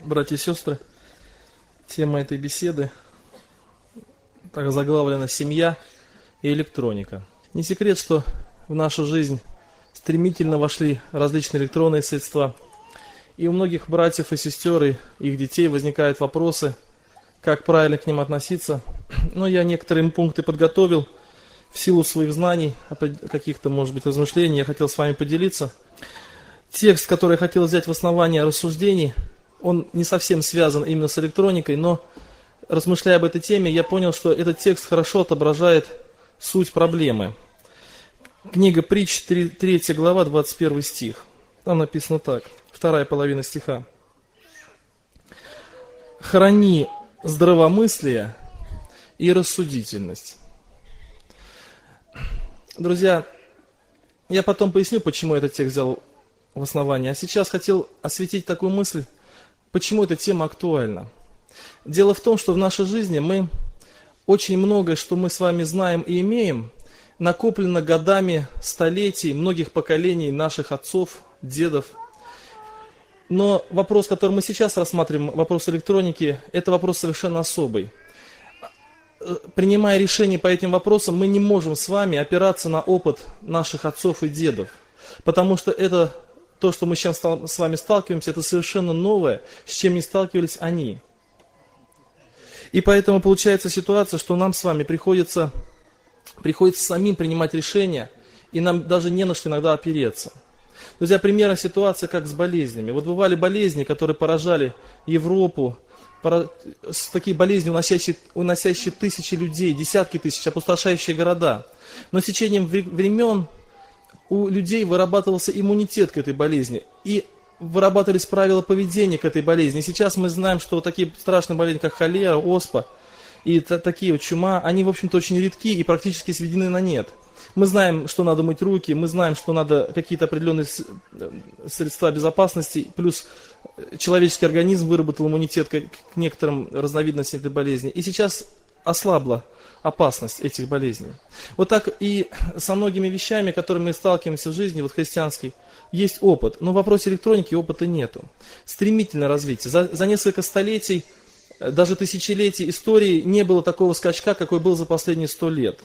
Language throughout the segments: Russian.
братья и сестры, тема этой беседы так заглавлена «Семья и электроника». Не секрет, что в нашу жизнь стремительно вошли различные электронные средства, и у многих братьев и сестер и их детей возникают вопросы, как правильно к ним относиться. Но я некоторые пункты подготовил в силу своих знаний, каких-то, может быть, размышлений, я хотел с вами поделиться. Текст, который я хотел взять в основание рассуждений, он не совсем связан именно с электроникой, но, размышляя об этой теме, я понял, что этот текст хорошо отображает суть проблемы. Книга Притч, 3 глава, 21 стих. Там написано так, вторая половина стиха. «Храни здравомыслие и рассудительность». Друзья, я потом поясню, почему этот текст взял в основании. А сейчас хотел осветить такую мысль, почему эта тема актуальна. Дело в том, что в нашей жизни мы очень многое, что мы с вами знаем и имеем, накоплено годами, столетий, многих поколений наших отцов, дедов. Но вопрос, который мы сейчас рассматриваем, вопрос электроники, это вопрос совершенно особый. Принимая решения по этим вопросам, мы не можем с вами опираться на опыт наших отцов и дедов, потому что это то, что мы сейчас с вами сталкиваемся, это совершенно новое, с чем не сталкивались они. И поэтому получается ситуация, что нам с вами приходится самим принимать решения, и нам даже не на что иногда опереться. Друзья, примерно ситуация как с болезнями. Вот бывали болезни, которые поражали Европу, такие болезни, уносящие тысячи людей, десятки тысяч, опустошающие города. Но с течением времен у людей вырабатывался иммунитет к этой болезни, и вырабатывались правила поведения к этой болезни. И сейчас мы знаем, что такие страшные болезни, как холера, оспа и такие вот чума, они, в общем-то, очень редки и практически сведены на нет. Мы знаем, что надо мыть руки, мы знаем, что надо какие-то определенные средства безопасности, плюс человеческий организм выработал иммунитет к некоторым разновидностям этой болезни. И сейчас ослабла опасность этих болезней. Вот так и со многими вещами, которыми мы сталкиваемся в жизни, вот христианской, есть опыт. Но в вопросе электроники опыта нету. Стремительное развитие. За несколько столетий, даже тысячелетий истории не было такого скачка, какой был за последние 100 лет.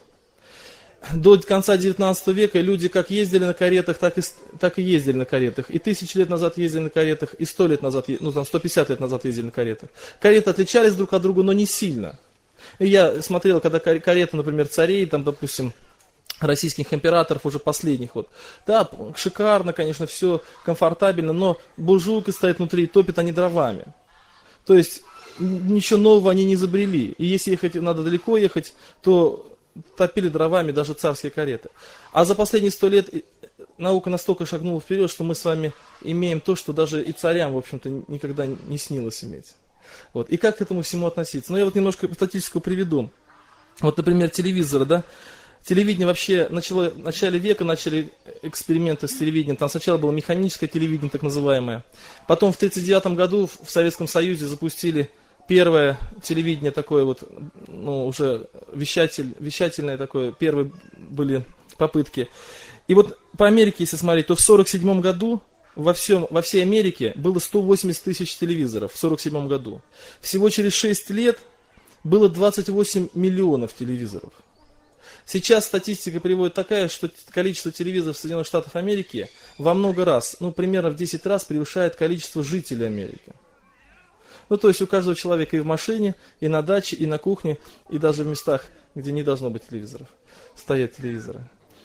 До конца 19 века люди как ездили на каретах, так и ездили на каретах. И 1000 лет назад ездили на каретах, и 100 лет назад, 150 лет назад ездили на каретах. Кареты отличались друг от друга, но не сильно. И я смотрел, когда кареты, например, царей, там, допустим, российских императоров, уже последних, вот, да, шикарно, конечно, все комфортабельно, но буржуйка стоит внутри, топят они дровами. То есть ничего нового они не изобрели. И если надо далеко ехать, то топили дровами даже царские кареты. А за последние 100 лет наука настолько шагнула вперед, что мы с вами имеем то, что даже и царям, в общем-то, никогда не снилось иметь. Вот. И как к этому всему относиться? Ну, я вот немножко статистику приведу. Вот, например, телевизоры, да? Телевидение вообще, в начале века начали эксперименты с телевидением. Там сначала было механическое телевидение, так называемое. Потом в 1939 году в Советском Союзе запустили первое телевидение такое вот, ну, уже вещательное такое, первые были попытки. И вот по Америке, если смотреть, то в 1947 году во всей Америке было 180 тысяч телевизоров в 1947 году. Всего через 6 лет было 28 миллионов телевизоров. Сейчас статистика приводит такая, что количество телевизоров в Соединенных Штатах Америки во много раз, ну примерно в 10 раз превышает количество жителей Америки. Ну то есть у каждого человека и в машине, и на даче, и на кухне, и даже в местах, где не должно быть телевизоров, стоят телевизоры.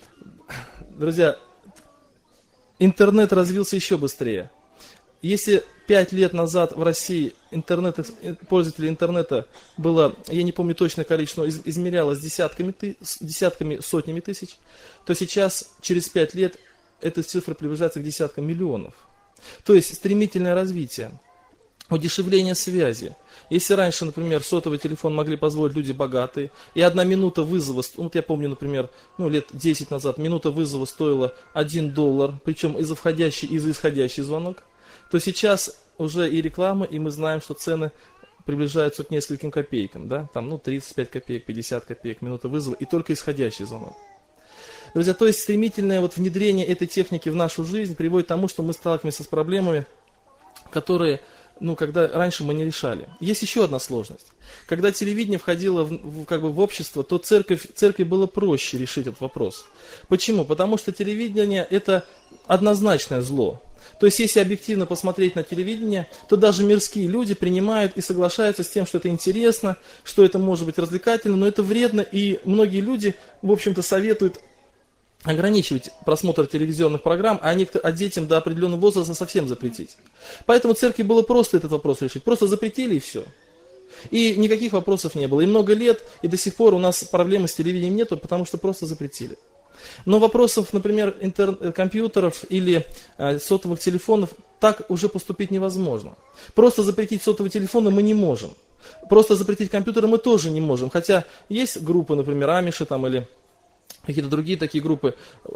Друзья, интернет развился еще быстрее. Если 5 лет назад в России пользователей интернета было, я не помню точное количество, но измерялось десятками, сотнями тысяч, то сейчас, через 5 лет, эта цифра приближается к десяткам миллионов. То есть стремительное развитие, удешевление связи. Если раньше, например, сотовый телефон могли позволить люди богатые, и 1 минута вызова, вот я помню, например, лет 10 назад, минута вызова стоила $1, причем и за входящий, и за исходящий звонок, то сейчас уже и реклама, и мы знаем, что цены приближаются к нескольким копейкам, да, там, 35 копеек, 50 копеек, минута вызова, и только исходящий звонок. Друзья, то есть стремительное внедрение этой техники в нашу жизнь приводит к тому, что мы сталкиваемся с проблемами, которые ну, когда раньше мы не решали. Есть еще одна сложность. Когда телевидение входило как бы в общество, то церкви было проще решить этот вопрос. Почему? Потому что телевидение – это однозначное зло. То есть, если объективно посмотреть на телевидение, то даже мирские люди принимают и соглашаются с тем, что это интересно, что это может быть развлекательно, но это вредно, и многие люди, в общем-то, советуют ограничивать просмотр телевизионных программ, а детям до определенного возраста совсем запретить. Поэтому церкви было просто этот вопрос решить. Просто запретили и все. И никаких вопросов не было. И много лет, и до сих пор у нас проблемы с телевидением нету, потому что просто запретили. Но вопросов, например, компьютеров или сотовых телефонов, так уже поступить невозможно. Просто запретить сотовые телефоны мы не можем. Просто запретить компьютеры мы тоже не можем. Хотя есть группы, например, Амиши там, или какие-то другие такие группы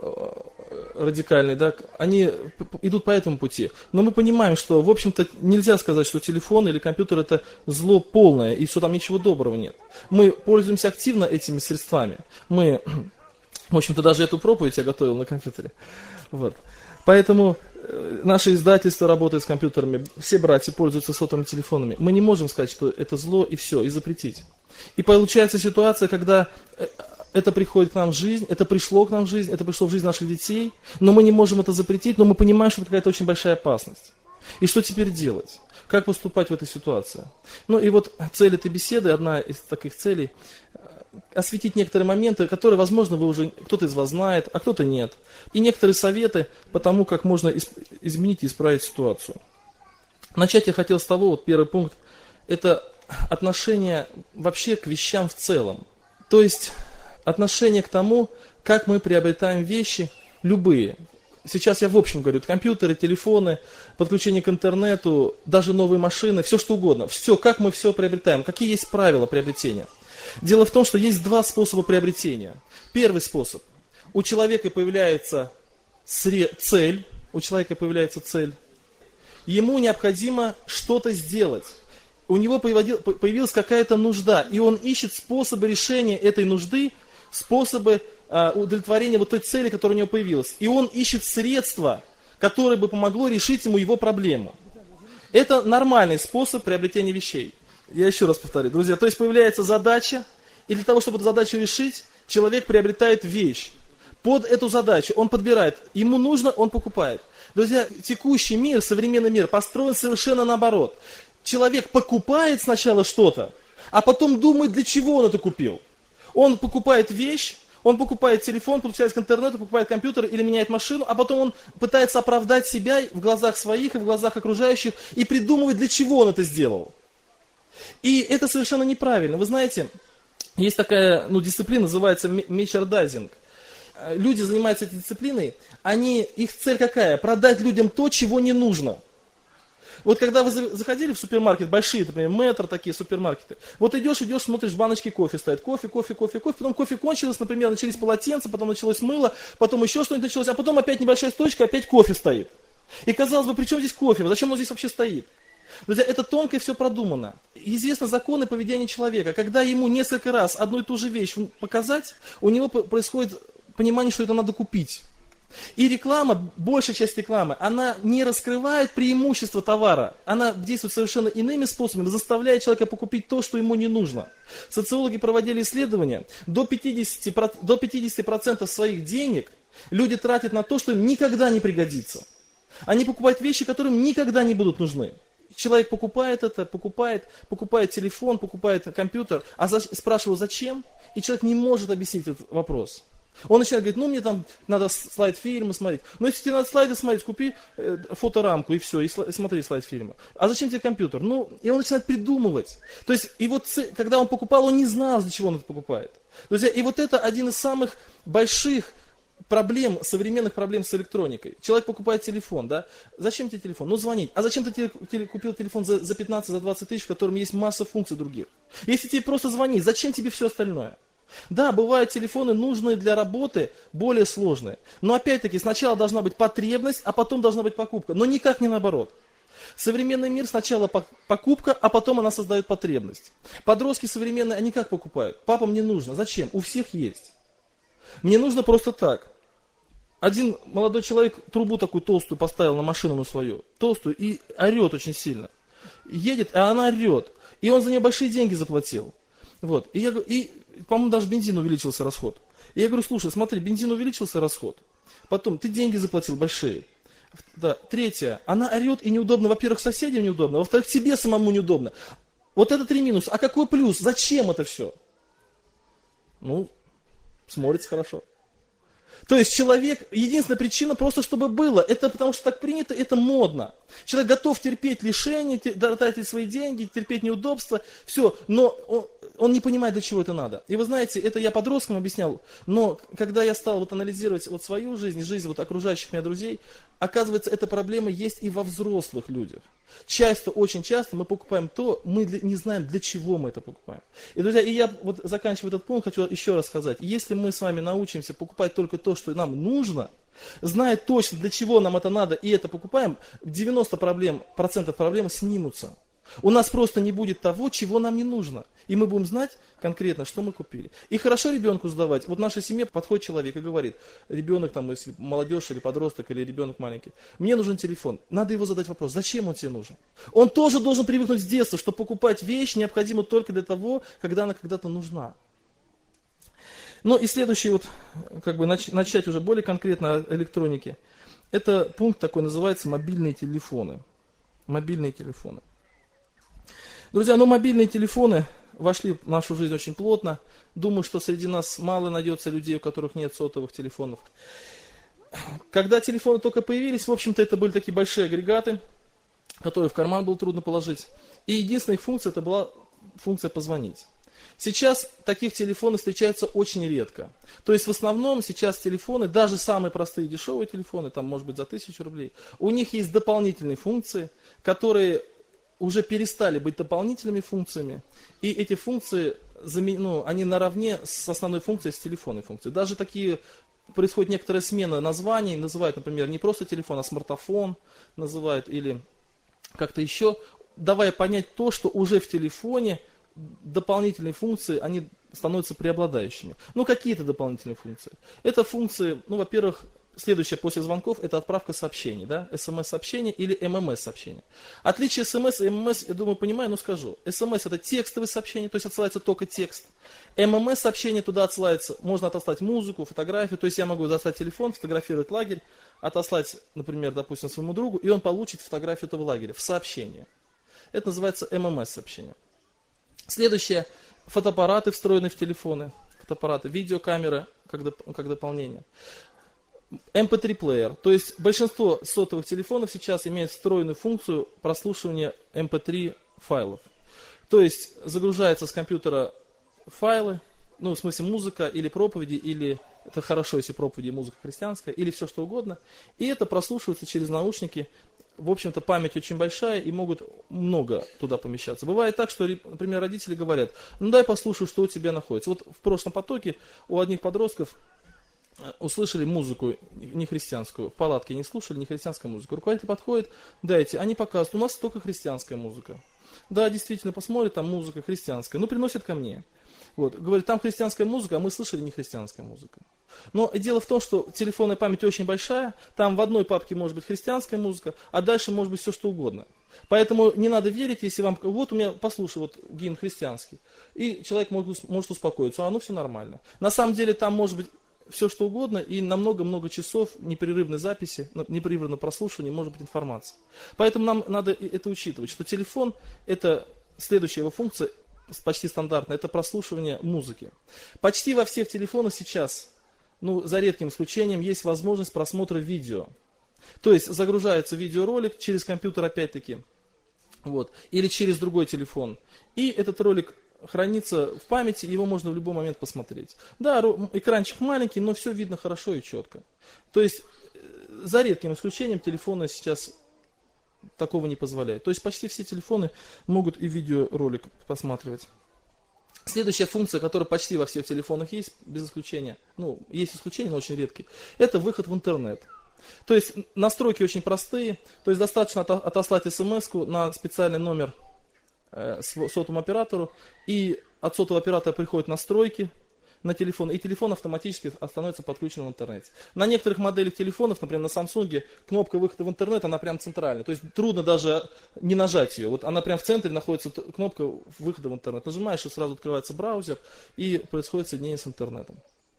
радикальные, да, они идут по этому пути. Но мы понимаем, что, в общем-то, нельзя сказать, что телефон или компьютер – это зло полное, и что там ничего доброго нет. Мы пользуемся активно этими средствами. Мы, в общем-то, даже эту проповедь я готовил на компьютере. Вот. Поэтому наше издательство работает с компьютерами, все братья пользуются сотовыми телефонами. Мы не можем сказать, что это зло и все, и запретить. И получается ситуация, когда это приходит к нам в жизнь, это пришло к нам в жизнь, это пришло в жизнь наших детей, но мы не можем это запретить, но мы понимаем, что это какая-то очень большая опасность. И что теперь делать? Как поступать в этой ситуации? Ну и вот цель этой беседы, одна из таких целей, осветить некоторые моменты, которые, возможно, вы уже, кто-то из вас знает, а кто-то нет. И некоторые советы по тому, как можно изменить и исправить ситуацию. Начать я хотел с того, вот первый пункт, это отношение вообще к вещам в целом. То есть отношение к тому, как мы приобретаем вещи, любые. Сейчас я в общем говорю, компьютеры, телефоны, подключение к интернету, даже новые машины, все что угодно. Все, как мы все приобретаем, какие есть правила приобретения. Дело в том, что есть два способа приобретения. Первый способ. У человека появляется цель, ему необходимо что-то сделать. У него появилась какая-то нужда, и он ищет способы решения этой нужды, способы удовлетворения вот той цели, которая у него появилась. И он ищет средства, которое бы помогло решить ему его проблему. Это нормальный способ приобретения вещей. Я еще раз повторю, друзья. То есть появляется задача, и для того, чтобы эту задачу решить, человек приобретает вещь. Под эту задачу он подбирает. Ему нужно, он покупает. Друзья, текущий мир, современный мир построен совершенно наоборот. Человек покупает сначала что-то, а потом думает, для чего он это купил. Он покупает вещь, он покупает телефон, подключается к интернету, покупает компьютер или меняет машину, а потом он пытается оправдать себя в глазах своих и в глазах окружающих и придумывает, для чего он это сделал. И это совершенно неправильно. Вы знаете, есть такая дисциплина, называется мерчендайзинг. Люди занимаются этой дисциплиной, их цель какая? Продать людям то, чего не нужно. Вот когда вы заходили в супермаркет, большие, например, Метро, такие супермаркеты, вот идешь, смотришь, баночки кофе стоят, кофе, потом кофе кончилось, например, начались полотенца, потом началось мыло, потом еще что-нибудь началось, а потом опять небольшая стойка, опять кофе стоит. И казалось бы, при чем здесь кофе? Зачем он здесь вообще стоит? Друзья, это тонко и все продумано. Известны законы поведения человека. Когда ему несколько раз одну и ту же вещь показать, у него происходит понимание, что это надо купить. И реклама, большая часть рекламы, она не раскрывает преимущества товара. Она действует совершенно иными способами, заставляет человека покупить то, что ему не нужно. Социологи проводили исследования, до 50% своих денег люди тратят на то, что им никогда не пригодится. Они покупают вещи, которые им никогда не будут нужны. Человек покупает это, покупает телефон, покупает компьютер, а спрашиваю, зачем? И человек не может объяснить этот вопрос. Он начинает говорить, мне там надо слайд-фильмы смотреть. Но если тебе надо слайды смотреть, купи фоторамку и все, и смотри слайд-фильмы. А зачем тебе компьютер? И он начинает придумывать. То есть, и вот когда он покупал, он не знал, для чего он это покупает. Друзья, и вот это один из самых больших современных проблем с электроникой. Человек покупает телефон, да? Зачем тебе телефон? Звонить. А зачем ты купил телефон за 15-20 тысяч, в котором есть масса функций других? Если тебе просто звонить, зачем тебе все остальное? Да, бывают телефоны, нужные для работы, более сложные. Но опять-таки, сначала должна быть потребность, а потом должна быть покупка. Но никак не наоборот. Современный мир сначала покупка, а потом она создает потребность. Подростки современные, они как покупают? Папа, мне нужно. Зачем? У всех есть. Мне нужно просто так. Один молодой человек трубу такую толстую поставил на машину свою, толстую, и орет очень сильно. едет, а она орет. И он за нее большие деньги заплатил. Вот. По-моему, даже бензин увеличился расход. И я говорю, слушай, смотри, бензин увеличился расход. Потом, ты деньги заплатил большие. Да. Третье, она орет и неудобно, во-первых, соседям неудобно, во-вторых, тебе самому неудобно. Вот это 3 минуса. А какой плюс? Зачем это все? Ну, смотрится хорошо. То есть человек, единственная причина просто, чтобы было, это потому что так принято, это модно. Человек готов терпеть лишения, тратить свои деньги, терпеть неудобства, все, но он не понимает, для чего это надо. И вы знаете, это я подросткам объяснял, но когда я стал вот анализировать вот свою жизнь, жизнь вот окружающих меня друзей, оказывается, эта проблема есть и во взрослых людях. Очень часто мы покупаем то, мы не знаем, для чего мы это покупаем. И, друзья, я вот заканчивая этот пункт, хочу еще раз сказать, если мы с вами научимся покупать только то, что нам нужно, зная точно, для чего нам это надо, и это покупаем, 90% проблем снимутся. У нас просто не будет того, чего нам не нужно. И мы будем знать конкретно, что мы купили. И хорошо ребенку задавать. Вот в нашей семье подходит человек и говорит, ребенок, там, если молодежь или подросток, или ребенок маленький, мне нужен телефон. Надо его задать вопрос, зачем он тебе нужен? Он тоже должен привыкнуть с детства, что покупать вещь необходимо только для того, когда она когда-то нужна. Ну и следующий, вот, как бы начать уже более конкретно о электронике. Это пункт такой, называется мобильные телефоны. Мобильные телефоны. Друзья, мобильные телефоны вошли в нашу жизнь очень плотно. Думаю, что среди нас мало найдется людей, у которых нет сотовых телефонов. Когда телефоны только появились, в общем-то, это были такие большие агрегаты, которые в карман было трудно положить. И единственная их функция, это была функция позвонить. Сейчас таких телефонов встречаются очень редко. То есть в основном сейчас телефоны, даже самые простые дешевые телефоны, там может быть за 1000 рублей, у них есть дополнительные функции, которые уже перестали быть дополнительными функциями, и эти функции, они наравне с основной функцией, с телефонной функцией. Даже такие, происходит некоторая смена названий, называют, например, не просто телефон, а смартфон называют, или как-то еще, давая понять то, что уже в телефоне дополнительные функции, они становятся преобладающими. Какие-то дополнительные функции. Это функции, во-первых, следующее после звонков, это отправка сообщений, да, смс-сообщения или ММС-сообщения. Отличие смс и ММС, я думаю, понимаю, но скажу. СМС это текстовые сообщения, то есть отсылается только текст. ММС-сообщение туда отсылается, можно отослать музыку, фотографию, то есть я могу достать телефон, фотографировать лагерь, отослать, например, допустим, своему другу, и он получит фотографию этого лагеря в сообщение. Это называется ММС-сообщение. Следующее, фотоаппараты, встроенные в телефоны, фотоаппараты, видеокамеры, как дополнение. MP3-плеер, то есть большинство сотовых телефонов сейчас имеют встроенную функцию прослушивания MP3 файлов. То есть загружается с компьютера файлы, в смысле музыка или проповеди, или это хорошо, если проповеди музыка христианская, или все что угодно, и это прослушивается через наушники. В общем-то, память очень большая, и могут много туда помещаться. Бывает так, что, например, родители говорят, дай послушаю, что у тебя находится. Вот в прошлом потоке у одних подростков услышали музыку нехристианскую, в палатке не слушали нехристианскую музыку. Руководитель подходит, дайте, они показывают, у нас только христианская музыка. Да, действительно, посмотрят, там музыка христианская, приносят ко мне. Вот, говорит, там христианская музыка, а мы слышали нехристианская музыка. Но дело в том, что телефонная память очень большая, там в одной папке может быть христианская музыка, а дальше может быть все что угодно. Поэтому не надо верить, если вам, вот у меня, послушай, вот гимн христианский, и человек может успокоиться, все нормально. На самом деле там может быть все что угодно, и на много-много часов непрерывной записи, непрерывного прослушивания может быть информация. Поэтому нам надо это учитывать, что телефон, это следующая его функция, почти стандартная, это прослушивание музыки. Почти во всех телефонах сейчас, за редким исключением, есть возможность просмотра видео. То есть загружается видеоролик через компьютер опять-таки, или через другой телефон. И этот ролик хранится в памяти, его можно в любой момент посмотреть. Да, экранчик маленький, но все видно хорошо и четко. То есть, за редким исключением, телефоны сейчас такого не позволяют. То есть, почти все телефоны могут и видеоролик посматривать. Следующая функция, которая почти во всех телефонах есть, без исключения, есть исключения, но очень редкие, это выход в интернет. То есть, настройки очень простые, то есть, достаточно отослать смс-ку на специальный номер сотовому оператору, и от сотового оператора приходят настройки, на телефон, и телефон автоматически становится подключен в интернете. На некоторых моделях телефонов, например, на Samsung, кнопка выхода в интернет, она прям центральная. То есть трудно даже не нажать ее. Вот она прям в центре находится кнопка выхода в интернет. Нажимаешь, и сразу открывается браузер, и происходит соединение с интернетом.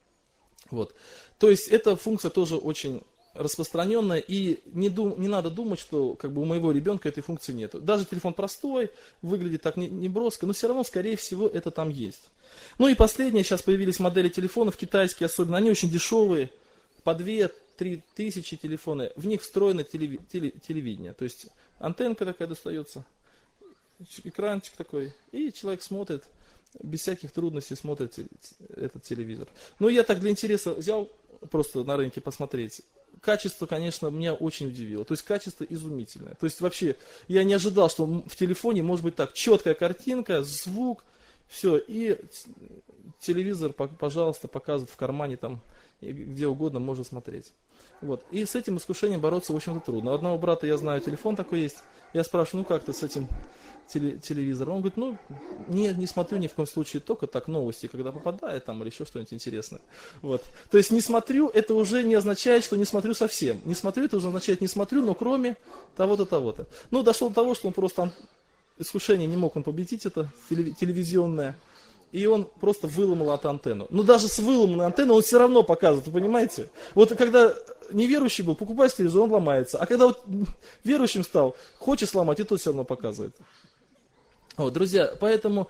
Вот. То есть эта функция тоже очень распространенная, и не надо думать, что как бы у моего ребенка этой функции нет. Даже телефон простой, выглядит так неброско, но все равно, скорее всего, это там есть. Ну и последнее, сейчас появились модели телефонов, китайские особенно, они очень дешевые, по 2-3 тысячи телефоны, в них встроено телевидение, то есть антенка такая достается, экранчик такой, и человек смотрит, без всяких трудностей смотрит этот телевизор. Ну я так для интереса взял просто на рынке посмотреть. Качество, конечно, меня очень удивило. То есть качество изумительное. То есть вообще я не ожидал, что в телефоне может быть так четкая картинка, звук, все, и телевизор, пожалуйста, показывает в кармане там, где угодно можно смотреть. Вот. И с этим искушением бороться, в общем-то, трудно. У одного брата, я знаю, телефон такой есть. Я спрашиваю, ну как ты с этим телевизором? Он говорит, ну, не смотрю ни в коем случае, только так новости, когда попадает там или еще что-нибудь интересное. Вот. То есть не смотрю, это уже не означает, что не смотрю совсем. Не смотрю, это уже означает не смотрю, но кроме того-то, того-то. Ну, дошло до того, что он просто искушение не мог он победить, это телевизионное. И он просто выломал эту антенну. Но даже с выломанной антенной он все равно показывает, вы понимаете? Вот когда неверующий был, покупаешь телевизор, он ломается. А когда вот верующим стал, хочет сломать, и тот все равно показывает. Вот, друзья, поэтому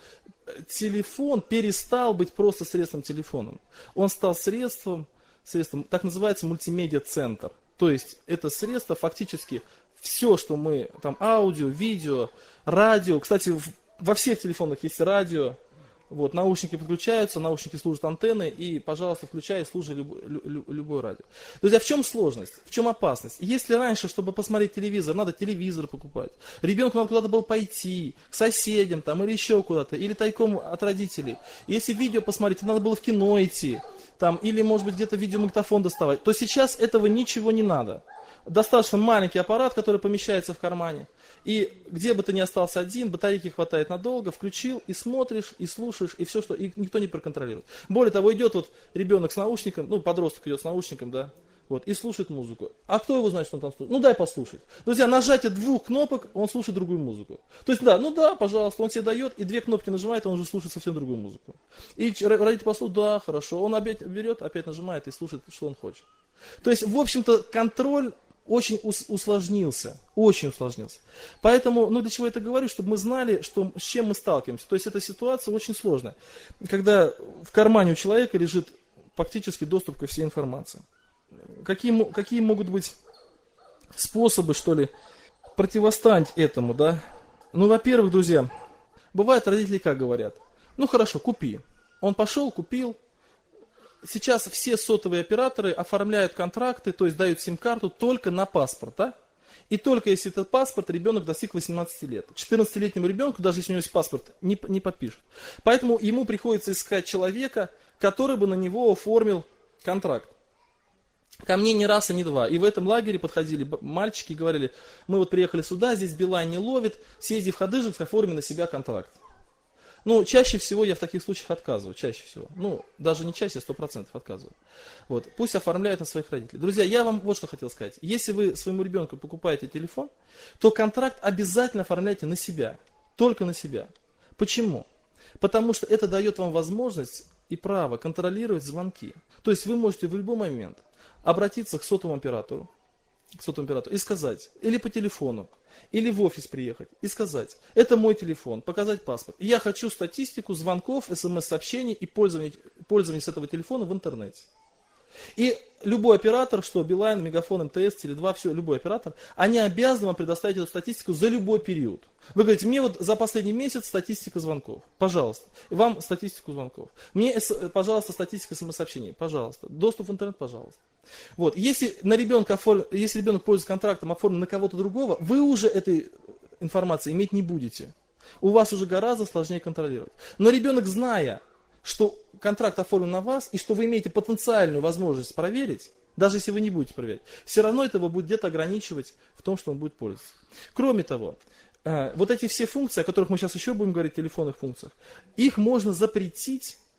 телефон перестал быть просто средством телефоном. Он стал средством, так называется, мультимедиа-центр. То есть это средство фактически все, что мы, там аудио, видео, радио. Кстати, во всех телефонах есть радио. Вот, наушники подключаются, наушники служат антенной, и, пожалуйста, включай и слушай любое радио. Друзья, в чем сложность? В чем опасность? Если раньше, чтобы посмотреть телевизор, надо телевизор покупать, ребенку надо куда-то было пойти, к соседям там, или еще куда-то, или тайком от родителей. Если видео посмотреть, надо было в кино идти, там, или, может быть, где-то видеомагнитофон доставать, то сейчас этого ничего не надо. Достаточно маленький аппарат, который помещается в кармане. И где бы ты ни остался один, батарейки хватает надолго, включил и смотришь, и слушаешь, и все, что и никто не проконтролирует. Более того, идет вот ребенок с наушником, ну, подросток идет с наушником, да, вот, и слушает музыку. А кто его знает, что он там слушает? Ну, дай послушать. Друзья, нажатие 2 кнопок, он слушает другую музыку. То есть, да, ну да, пожалуйста, он тебе дает, и 2 кнопки нажимает, он уже слушает совсем другую музыку. И родитель послушает, да, хорошо, он опять берет, опять нажимает и слушает, что он хочет. То есть, в общем-то, контроль очень усложнился, очень усложнился. Поэтому, ну для чего я это говорю, чтобы мы знали, с чем мы сталкиваемся. То есть эта ситуация очень сложная, когда в кармане у человека лежит фактически доступ ко всей информации. Какие могут быть способы, что ли, противостоять этому, да? Ну, во-первых, друзья, бывает родители как говорят, ну хорошо, купи. Он пошел, купил. Сейчас все сотовые операторы оформляют контракты, то есть дают сим-карту только на паспорт, да? И только если этот паспорт, ребенок достиг 18 лет. 14-летнему ребенку, даже если у него есть паспорт, не подпишут. Поэтому ему приходится искать человека, который бы на него оформил контракт. Ко мне не раз и не два. И в этом лагере подходили мальчики и говорили, мы вот приехали сюда, здесь Билайн не ловит, съезди в Хадыженск, оформи на себя контракт. Ну, чаще всего я в таких случаях отказываю, чаще всего. Ну, даже не чаще, 100% отказываю. Вот, пусть оформляют на своих родителей. Друзья, я вам вот что хотел сказать. Если вы своему ребенку покупаете телефон, то контракт обязательно оформляйте на себя, только на себя. Почему? Потому что это дает вам возможность и право контролировать звонки. То есть вы можете в любой момент обратиться к сотовому оператору и сказать, или по телефону, или в офис приехать и сказать, это мой телефон, показать паспорт. Я хочу статистику звонков, смс-сообщений и пользования с этого телефона в интернете. И любой оператор, что Билайн, Мегафон, МТС, Теле2, все, любой оператор, они обязаны вам предоставить эту статистику за любой период. Вы говорите, мне вот за последний месяц статистика звонков, пожалуйста. И вам статистику звонков. Мне, пожалуйста, статистика смс-сообщений, пожалуйста. Доступ в интернет, пожалуйста. Вот. Если ребенок пользуется контрактом, оформлен на кого-то другого, вы уже этой информации иметь не будете. У вас уже гораздо сложнее контролировать. Но ребенок, зная, что контракт оформлен на вас, и что вы имеете потенциальную возможность проверить, даже если вы не будете проверять, все равно это его будет где-то ограничивать в том, что он будет пользоваться. Кроме того, вот эти все функции, о которых мы сейчас еще будем говорить, телефонных функциях, их можно запретить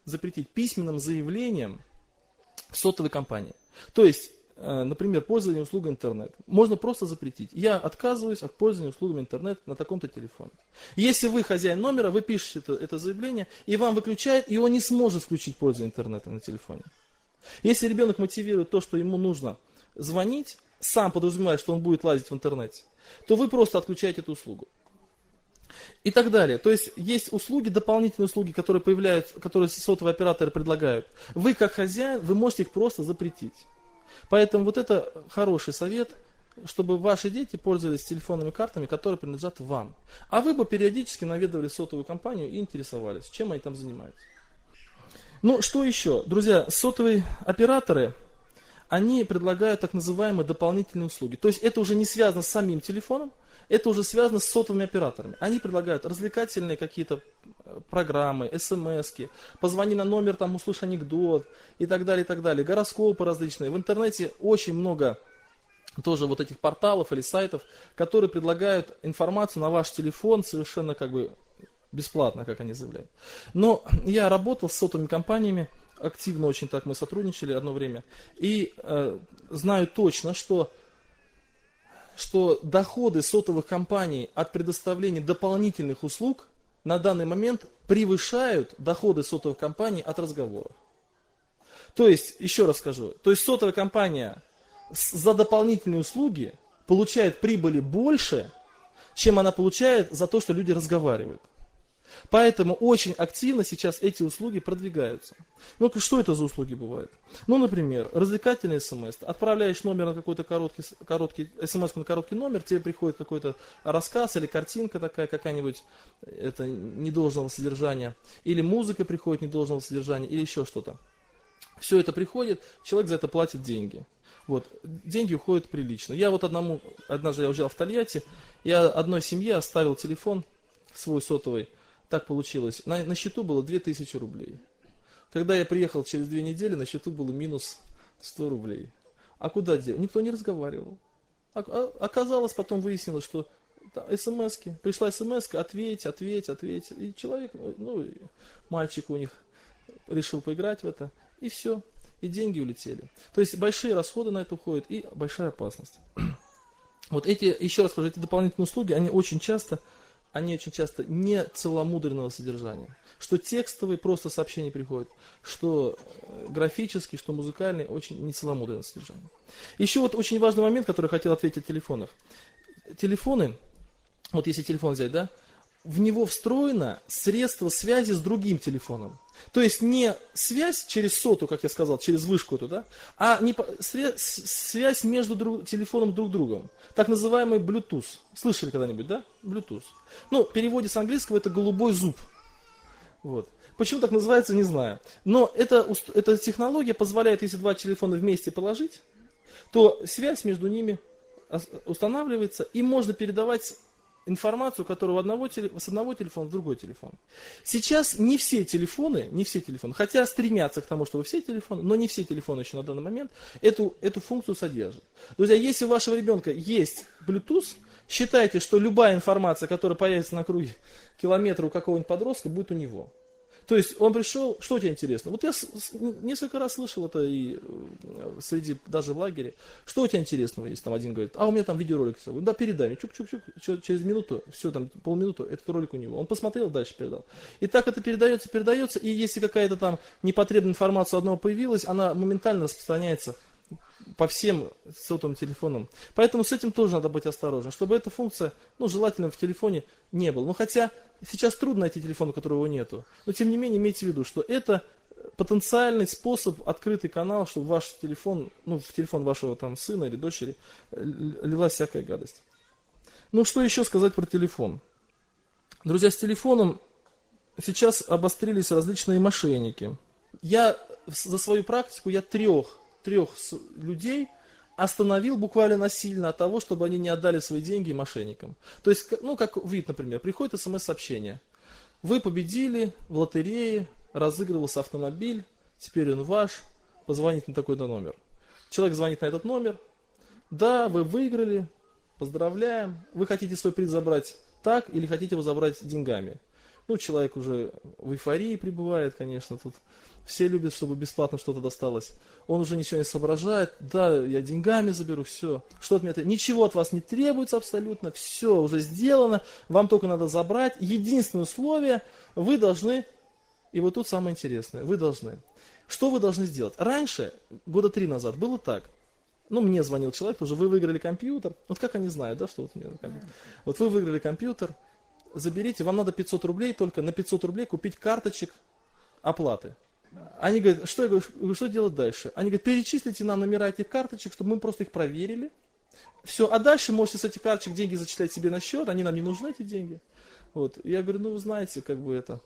запретить письменным заявлением сотовой компании. То есть, например, пользование услугой интернет. Можно просто запретить. Я отказываюсь от пользования услугами интернет на таком-то телефоне. Если вы хозяин номера, вы пишете это заявление, и вам выключают, и он не сможет включить пользование интернета на телефоне. Если ребенок мотивирует то, что ему нужно звонить, сам подразумевает, что он будет лазить в интернете, то вы просто отключаете эту услугу. И так далее. То есть есть услуги, дополнительные услуги, которые появляются, которые сотовые операторы предлагают. Вы как хозяин, вы можете их просто запретить. Поэтому вот это хороший совет, чтобы ваши дети пользовались телефонными картами, которые принадлежат вам. А вы бы периодически наведывали сотовую компанию и интересовались, чем они там занимаются. Ну, что еще? Друзья, сотовые операторы, они предлагают так называемые дополнительные услуги. То есть это уже не связано с самим телефоном, это уже связано с сотовыми операторами. Они предлагают развлекательные какие-то программы, смски, позвони на номер, там услышь анекдот и так далее, гороскопы различные. В интернете очень много тоже вот этих порталов или сайтов, которые предлагают информацию на ваш телефон совершенно как бы бесплатно, как они заявляют. Но я работал с сотовыми компаниями, активно очень так мы сотрудничали одно время, и знаю точно, что доходы сотовых компаний от предоставления дополнительных услуг на данный момент превышают доходы сотовых компаний от разговоров. То есть, еще раз скажу, то есть сотовая компания за дополнительные услуги получает прибыли больше, чем она получает за то, что люди разговаривают. Поэтому очень активно сейчас эти услуги продвигаются. Ну, что это за услуги бывают? Ну, например, развлекательный смс. Отправляешь номер на какой-то короткий смс на короткий номер, тебе приходит какой-то рассказ или картинка такая какая-нибудь, это недолжного содержания, или музыка приходит недолжного содержания, или еще что-то. Все это приходит, человек за это платит деньги. Вот, деньги уходят прилично. Я вот однажды я уезжал в Тольятти, я одной семье оставил телефон свой сотовый. Так получилось. На счету было 2000 рублей. Когда я приехал через 2 недели, на счету было минус 100 рублей. А куда делать? Никто не разговаривал. Оказалось, потом выяснилось, что смс-ки. Пришла смс-ка, ответь. И человек, ну, мальчик у них решил поиграть в это. И все. И деньги улетели. То есть большие расходы на это уходят и большая опасность. Вот эти, еще раз скажу, эти дополнительные услуги, они очень часто не целомудренного содержания. Что текстовые просто сообщения приходят, что графические, что музыкальные, очень нецеломудренное содержание. Еще вот очень важный момент, который я хотел ответить о телефонах. Телефоны, вот если телефон взять, да, в него встроено средство связи с другим телефоном. То есть не связь через соту, как я сказал, через вышку эту, да, а связь между телефоном друг другом. Так называемый Bluetooth. Слышали когда-нибудь, да? Bluetooth. Ну, в переводе с английского это голубой зуб. Вот. Почему так называется, не знаю. Но эта технология позволяет, если два телефона вместе положить, то связь между ними устанавливается, и можно передавать информацию, которую с одного телефона в другой телефон. Сейчас не все телефоны, хотя стремятся к тому, чтобы все телефоны, но не все телефоны еще на данный момент эту функцию содержат. Друзья, если у вашего ребенка есть Bluetooth, считайте, что любая информация, которая появится на круге километра у какого-нибудь подростка, будет у него. То есть он пришел, что тебе интересно? Вот я несколько раз слышал это и среди даже в лагере. Что у тебя интересного есть? Там один говорит, у меня там видеоролик. Да, передай мне, чук-чук-чук. Через минуту, все там, полминуты, этот ролик у него. Он посмотрел, дальше передал. И так это передается, и если какая-то там непотребная информация у одного появилась, она моментально распространяется по всем сотовым телефонам. Поэтому с этим тоже надо быть осторожным, чтобы эта функция, желательно в телефоне не было. Хотя сейчас трудно найти телефон, у которого нету. Но тем не менее имейте в виду, что это потенциальный способ, открытый канал, чтобы ваш телефон, в телефон вашего там сына или дочери лилась всякая гадость. Что еще сказать про телефон? Друзья, с телефоном сейчас обострились различные мошенники. За свою практику я трех людей остановил буквально насильно от того, чтобы они не отдали свои деньги мошенникам. То есть, как вид, например, приходит смс-сообщение. Вы победили в лотерее, разыгрывался автомобиль, теперь он ваш, позвоните на такой-то номер. Человек звонит на этот номер. Да, вы выиграли, поздравляем. Вы хотите свой приз забрать так или хотите его забрать деньгами? Ну, человек уже в эйфории пребывает, конечно, тут все любят, чтобы бесплатно что-то досталось. Он уже ничего не соображает, да, я деньгами заберу, все. Что от меня? Ничего от вас не требуется абсолютно, все уже сделано, вам только надо забрать. Единственное условие, вы должны, и вот тут самое интересное, вы должны. Что вы должны сделать? Раньше, года 3 назад, было так. Ну, мне звонил человек, уже вы выиграли компьютер. Вот как они знают, да, что вот мне компьютер. Вот вы выиграли компьютер, заберите, вам надо 500 рублей, только на 500 рублей купить карточек оплаты. Они говорят, что я говорю, что делать дальше? Они говорят, перечислите нам номера этих карточек, чтобы мы просто их проверили. Все, а дальше можете с этих карточек деньги зачислять себе на счет, они нам не нужны, эти деньги. Вот. Я говорю, ну, вы знаете, как бы это,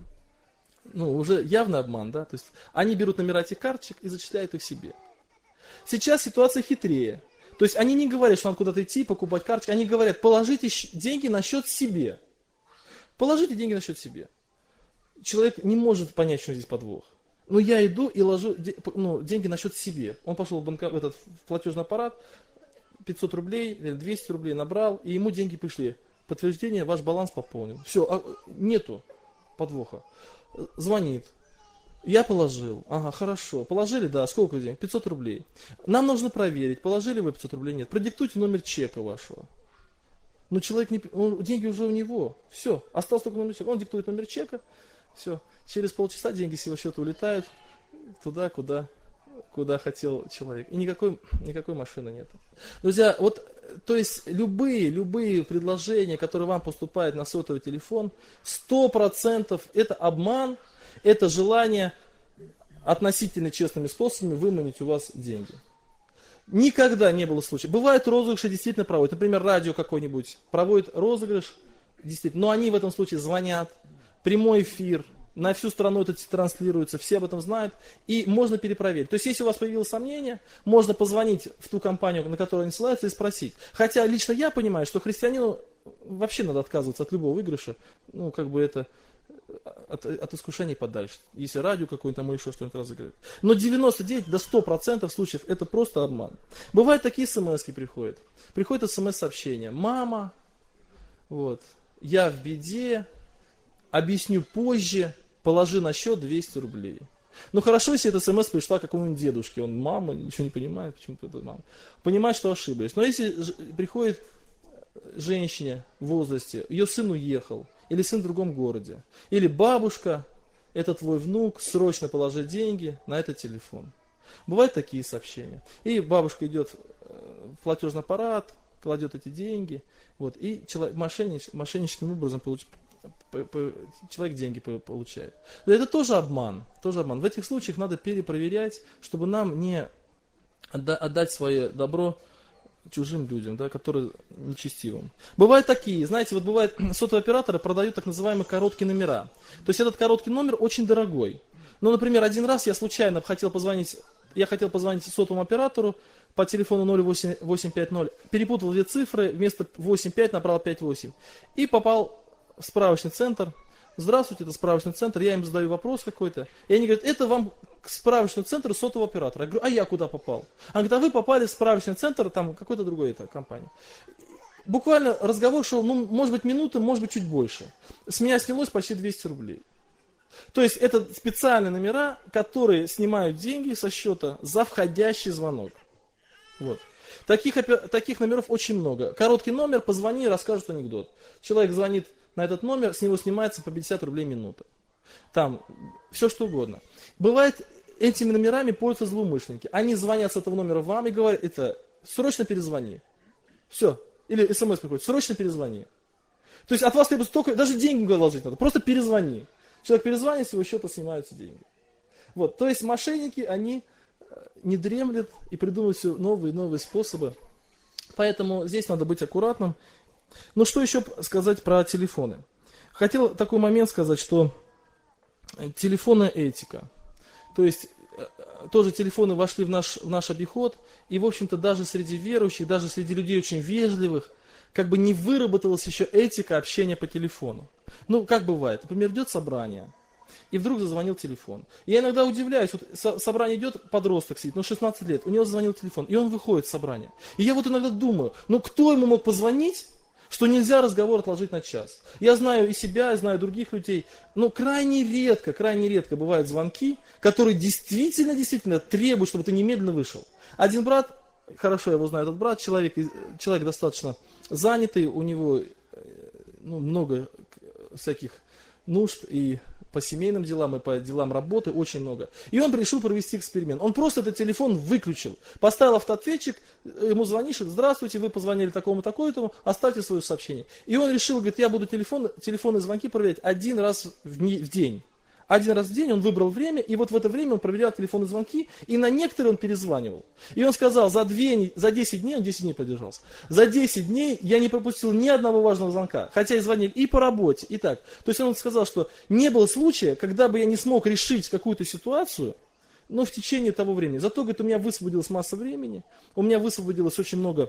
ну, уже явный обман, да, то есть они берут номера этих карточек и зачисляют их себе. Сейчас ситуация хитрее. То есть они не говорят, что надо куда-то идти, покупать карточки, они говорят, положите деньги на счет себе. Положите деньги на счет себе. Человек не может понять, что здесь подвох. Но я иду и ложу деньги на счет себе. Он пошел в платежный аппарат, 500 рублей или 200 рублей набрал, и ему деньги пришли. Подтверждение, ваш баланс пополнен. Все, нету подвоха. Звонит. Я положил. Ага, хорошо. Положили, да. Сколько денег? 500 рублей. Нам нужно проверить, положили вы 500 рублей, нет. Продиктуйте номер чека вашего. Но человек деньги уже у него. Все, остался только номер чека. Он диктует номер чека. Все. Через полчаса деньги с его счета улетают туда, куда хотел человек. И никакой машины нет. Друзья, вот, то есть любые предложения, которые вам поступают на сотовый телефон, 100% это обман, это желание относительно честными способами выманить у вас деньги. Никогда не было случая. Бывают розыгрыши, действительно проводят. Например, радио какой-нибудь проводит розыгрыш, действительно, но они в этом случае звонят, прямой эфир, на всю страну это транслируется, все об этом знают, и можно перепроверить. То есть, если у вас появилось сомнение, можно позвонить в ту компанию, на которую они ссылаются, и спросить. Хотя лично я понимаю, что христианину вообще надо отказываться от любого выигрыша, ну, как бы это от искушений подальше. Если радио какое-то там или еще что-нибудь разыгрывает. Но 99 до 100% случаев это просто обман. Бывают такие смс-ки приходят. Приходит смс-сообщение. Мама, вот, я в беде, объясню позже, положи на счет 200 рублей. Ну хорошо, если эта смс пришла какому-нибудь дедушке, он мама, ничего не понимает, почему-то это мама. Понимает, что ошиблись. Но если приходит женщине в возрасте, ее сын уехал, или сын в другом городе, или бабушка, это твой внук, срочно положи деньги на этот телефон. Бывают такие сообщения. И бабушка идет в платежный аппарат, кладет эти деньги, вот, и мошенническим образом человек деньги получает. Но это тоже обман, тоже обман. В этих случаях надо перепроверять, чтобы нам не отдать свое добро чужим людям, да, которые нечестивым. Бывают такие, знаете, вот бывает, сотовые операторы продают так называемые короткие номера. То есть этот короткий номер очень дорогой. Ну, например, один раз я случайно хотел позвонить сотовому оператору по телефону 0850, перепутал две цифры, вместо 85 набрал 58 и попал в справочный центр. Здравствуйте, это справочный центр, я им задаю вопрос какой-то, и они говорят, это вам к справочному центру сотового оператора. Я говорю, а я куда попал? Они говорят, а вы попали в справочный центр, там какой-то другой компании. Буквально разговор шел, ну, может быть, минуты, может быть, чуть больше. С меня снялось почти 200 рублей. То есть это специальные номера, которые снимают деньги со счета за входящий звонок. Вот. Таких номеров очень много. Короткий номер, позвони, расскажут анекдот. Человек звонит на этот номер, с него снимается по 50 рублей минута. Там все что угодно. Бывает, этими номерами пользуются злоумышленники. Они звонят с этого номера вам и говорят, это срочно перезвони. Все. Или смс приходит, срочно перезвони. То есть от вас требуется только, даже деньги вложить надо, просто перезвони. Человек перезвонит, с его счета снимаются деньги. Вот. То есть мошенники, они не дремлят и придумывают все новые и новые способы. Поэтому здесь надо быть аккуратным. Ну что еще сказать про телефоны? Хотел такой момент сказать, что телефонная этика. То есть тоже телефоны вошли в наш обиход, и в общем-то даже среди верующих, даже среди людей очень вежливых, как бы не выработалась еще этика общения по телефону. Ну как бывает, например, идет собрание, и вдруг зазвонил телефон. Я иногда удивляюсь, вот собрание идет, подросток сидит, 16 лет, у него зазвонил телефон, и он выходит с собрания. И я вот иногда думаю, ну кто ему мог позвонить, что нельзя разговор отложить на час. Я знаю и себя, я знаю других людей, но крайне редко бывают звонки, которые действительно требуют, чтобы ты немедленно вышел. Один брат, хорошо я его знаю, этот брат, человек достаточно занятый, у него много всяких нужд и по семейным делам, и по делам работы, очень много. И он решил провести эксперимент. Он просто этот телефон выключил, поставил автоответчик, ему звонишь, здравствуйте, вы позвонили такому, такому, оставьте свое сообщение. И он решил, говорит, я буду телефонные звонки проверять один раз в день. Один раз в день он выбрал время, и вот в это время он проверял телефонные звонки, и на некоторые он перезванивал. И он сказал, за 10 дней, он 10 дней продержался, за 10 дней я не пропустил ни одного важного звонка, хотя и звонили и по работе, и так. То есть он сказал, что не было случая, когда бы я не смог решить какую-то ситуацию, но в течение того времени. Зато, говорит, у меня высвободилась масса времени, у меня высвободилось очень много,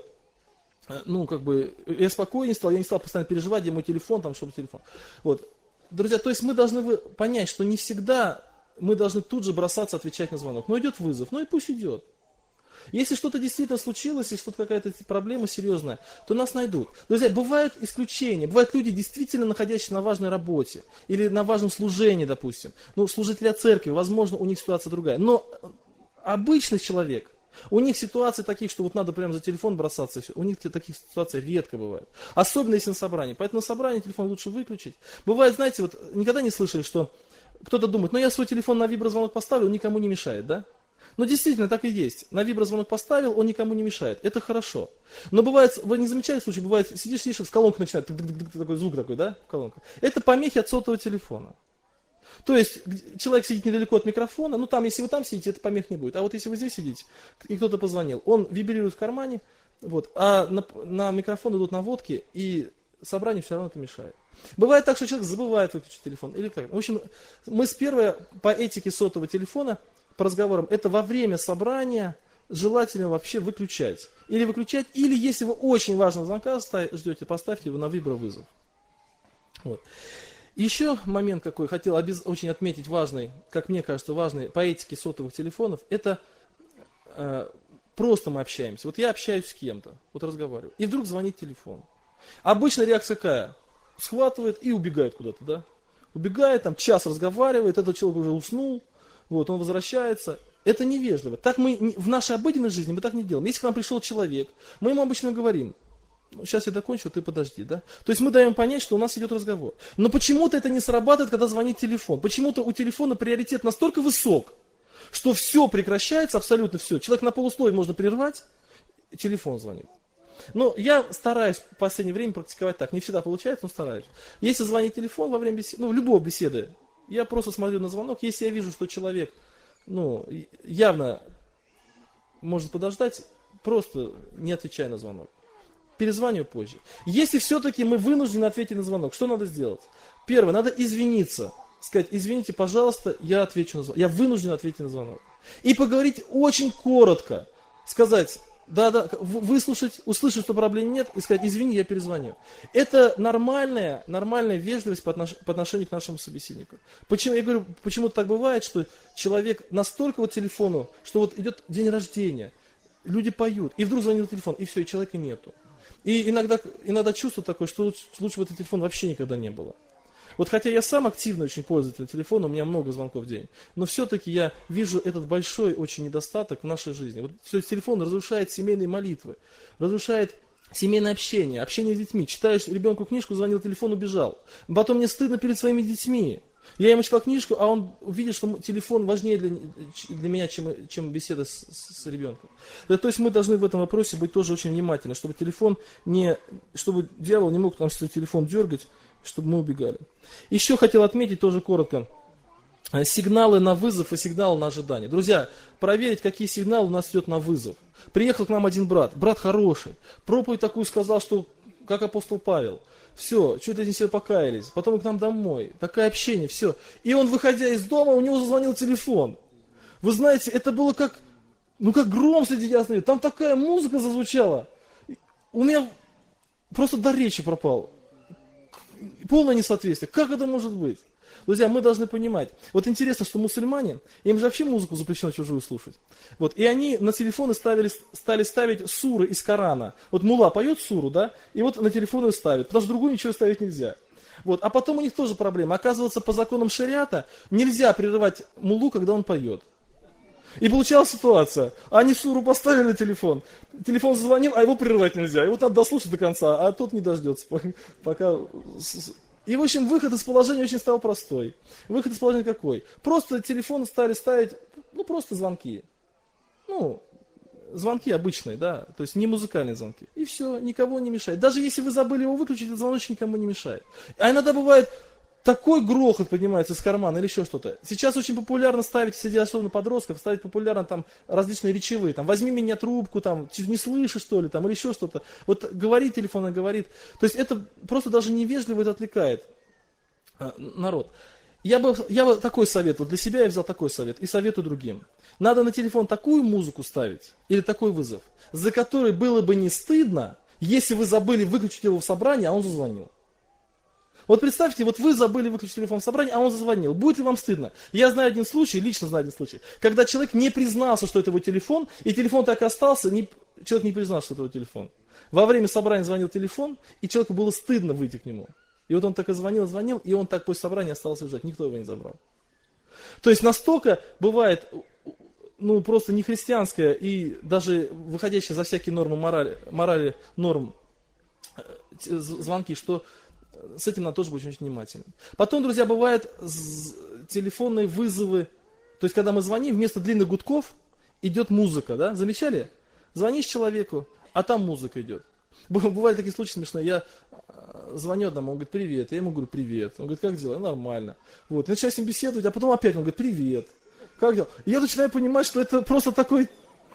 я спокойнее стал, я не стал постоянно переживать, где мой телефон, чтобы телефон. Вот. Друзья, то есть мы должны понять, что не всегда мы должны тут же бросаться отвечать на звонок. Но идет вызов, и пусть идет. Если что-то действительно случилось, если что-то какая-то проблема серьезная, то нас найдут. Друзья, бывают исключения, бывают люди, действительно находящиеся на важной работе или на важном служении, допустим. Служителя церкви, возможно, у них ситуация другая. Но обычный человек, у них ситуации такие, что надо прямо за телефон бросаться, у них таких ситуаций редко бывает. Особенно если на собрании. Поэтому на собрании телефон лучше выключить. Бывает, знаете, никогда не слышали, что кто-то думает, я свой телефон на виброзвонок поставлю, он никому не мешает, да? Но действительно так и есть. На виброзвонок поставил, он никому не мешает. Это хорошо. Но бывает, вы не замечали случай, бывает, сидишь, в колонку начинает, такой звук такой, да, колонка. Это помехи от сотового телефона. То есть человек сидит недалеко от микрофона, если вы там сидите, это помех не будет. А вот если вы здесь сидите, и кто-то позвонил, он вибрирует в кармане, а на микрофон идут наводки, и собранию все равно это мешает. Бывает так, что человек забывает выключить телефон. Или как. В общем, мы по этике сотового телефона, по разговорам, это во время собрания желательно вообще выключать. Или если вы очень важного звонка ждете, поставьте его на вибровызов. Вот. Еще момент какой хотел очень отметить, важный, как мне кажется, важный по этике сотовых телефонов, это просто мы общаемся. Я общаюсь с кем-то, разговариваю, и вдруг звонит телефон. Обычно реакция какая? Схватывает и убегает куда-то, да? Убегает, час разговаривает, этот человек уже уснул, он возвращается. Это невежливо. Так мы в нашей обыденной жизни мы так не делаем. Если к нам пришел человек, мы ему обычно говорим, сейчас я закончу, ты подожди, да? То есть мы даем понять, что у нас идет разговор. Но почему-то это не срабатывает, когда звонит телефон. Почему-то у телефона приоритет настолько высок, что все прекращается, абсолютно все. Человек на полусловие можно прервать, телефон звонит. Но я стараюсь в последнее время практиковать так. Не всегда получается, но стараюсь. Если звонит телефон во время беседы, любой беседы, я просто смотрю на звонок. Если я вижу, что человек, явно может подождать, просто не отвечай на звонок. Перезваниваю позже. Если все-таки мы вынуждены ответить на звонок, что надо сделать? Первое, надо извиниться. Сказать, извините, пожалуйста, я отвечу на звонок. Я вынужден ответить на звонок. И поговорить очень коротко. Сказать, да, выслушать, услышать, что проблем нет, и сказать, извини, я перезвоню. Это нормальная вежливость по отношению к нашему собеседнику. Почему, я говорю, почему-то так бывает, что человек настолько телефону, что идет день рождения, люди поют, и вдруг звонит телефон, и все, и человека нету. И иногда чувство такое, что лучше бы этот телефон вообще никогда не было. Хотя я сам активно очень пользователь телефона, у меня много звонков в день, но все-таки я вижу этот большой очень недостаток в нашей жизни. Телефон разрушает семейные молитвы, разрушает семейное общение, общение с детьми. Читаешь ребенку книжку, звонил телефон, убежал. Потом мне стыдно перед своими детьми. Я ему читал книжку, а он видит, что телефон важнее для меня, чем беседа с ребенком. То есть мы должны в этом вопросе быть тоже очень внимательны, чтобы чтобы дьявол не мог нам телефон дергать, чтобы мы убегали. Еще хотел отметить тоже коротко сигналы на вызов и сигналы на ожидание. Друзья, проверить, какие сигналы у нас идет на вызов. Приехал к нам один брат хороший, проповедь такую сказал, что как апостол Павел. Все, чуть ли не все покаялись. Потом к нам домой. Такое общение, все. И он, выходя из дома, у него зазвонил телефон. Вы знаете, это было как гром среди ясного неба. Там такая музыка зазвучала. У меня просто дар речи пропал. Полное несоответствие. Как это может быть? Друзья, мы должны понимать, вот интересно, что мусульмане, им же вообще музыку запрещено чужую слушать. Вот, и они на телефоны стали ставить суры из Корана. Вот мулла поет суру, да, и вот на телефоны ставят, потому что другую ничего ставить нельзя. Вот, а потом у них тоже проблема. Оказывается, по законам шариата нельзя прерывать муллу, когда он поет. И получалась ситуация. Они суру поставили на телефон, телефон зазвонил, а его прерывать нельзя. Его надо дослушать до конца, а тот не дождется, пока... И, в общем, выход из положения очень стал простой. Выход из положения какой? Просто телефон стали ставить, ну, просто звонки. Ну, звонки обычные, да, то есть не музыкальные звонки. И все, никого не мешает. Даже если вы забыли его выключить, этот звоночек никому не мешает. А иногда бывает... Такой грохот поднимается из кармана или еще что-то. Сейчас очень популярно ставить, среди особенно подростков, ставить популярно там различные речевые, там, возьми меня трубку, там, не слышишь, что ли, там, или еще что-то. Вот говорит телефон, говорит. То есть это просто даже невежливо, это отвлекает народ. Я бы такой совет, вот для себя я взял такой совет и советую другим. Надо на телефон такую музыку ставить, или такой вызов, за который было бы не стыдно, если вы забыли выключить его в собрании, а он зазвонил. Вот представьте, вот вы забыли выключить телефон в собрании, а он зазвонил. Будет ли вам стыдно? Я знаю один случай, лично знаю один случай, когда человек не признался, что это его телефон, и телефон так и остался, человек не признал, что это его телефон. Во время собрания звонил телефон, и человеку было стыдно выйти к нему. И вот он так и звонил, и он так после собрания остался лежать, никто его не забрал. То есть настолько бывает, ну, просто нехристианское и даже выходящее за всякие нормы морали норм звонки, что с этим надо тоже быть очень внимательным. Потом, друзья, бывают телефонные вызовы. То есть, когда мы звоним, вместо длинных гудков идет музыка, да? Замечали? Звонишь человеку, а там музыка идет. Бывали такие случаи смешные. Я звоню одному, он говорит, привет. Я ему говорю, привет. Он говорит, как дела? Нормально. Вот. Я начинаю с ним беседовать, а потом опять он говорит, привет. Как дела? И я начинаю понимать, что это просто такой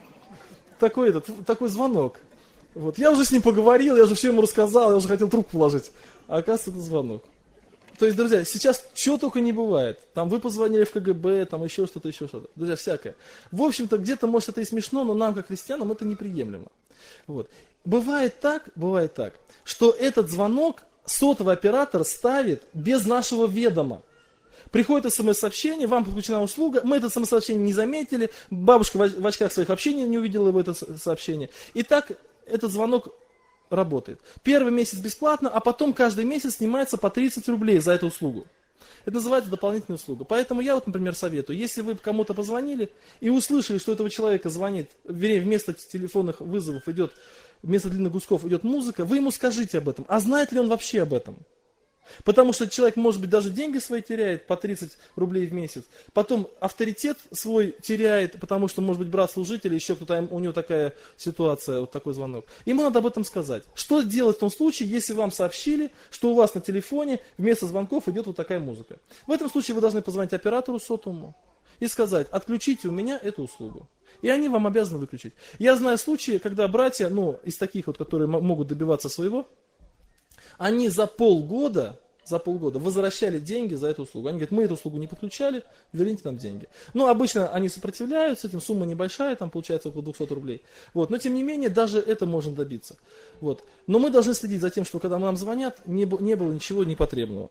звонок. Вот. Я уже с ним поговорил, я уже все ему рассказал, я уже хотел трубку положить. А оказывается, это звонок. То есть, друзья, сейчас чего только не бывает. Там вы позвонили в КГБ, там еще что-то, еще что-то. Друзья, всякое. В общем-то, где-то, может, это и смешно, но нам, как христианам, это неприемлемо. Вот. Бывает так, что этот звонок сотовый оператор ставит без нашего ведома. Приходит смс-сообщение, вам подключена услуга, мы это смс-сообщение не заметили, бабушка в очках своих вообще не увидела его это сообщение. И так этот звонок работает. Первый месяц бесплатно, а потом каждый месяц снимается по 30 рублей за эту услугу. Это называется дополнительная услуга. Поэтому я вот, например, советую, если вы кому-то позвонили и услышали, что этого человека звонит, вместо телефонных вызовов идет, вместо длинных гудков идет музыка, вы ему скажите об этом. А знает ли он вообще об этом? Потому что человек, может быть, даже деньги свои теряет по 30 рублей в месяц. Потом авторитет свой теряет, потому что, может быть, брат служитель, еще кто-то, у него такая ситуация, вот такой звонок. Ему надо об этом сказать. Что делать в том случае, если вам сообщили, что у вас на телефоне вместо звонков идет вот такая музыка? В этом случае вы должны позвонить оператору сотовому и сказать, отключите у меня эту услугу. И они вам обязаны выключить. Я знаю случаи, когда братья, из таких вот, которые могут добиваться своего, они за полгода возвращали деньги за эту услугу. Они говорят, мы эту услугу не подключали, верните нам деньги. Обычно они сопротивляются, этим сумма небольшая, там получается около 200 рублей. Вот. Но тем не менее, даже это можно добиться. Вот. Но мы должны следить за тем, что когда нам звонят, не было ничего непотребного.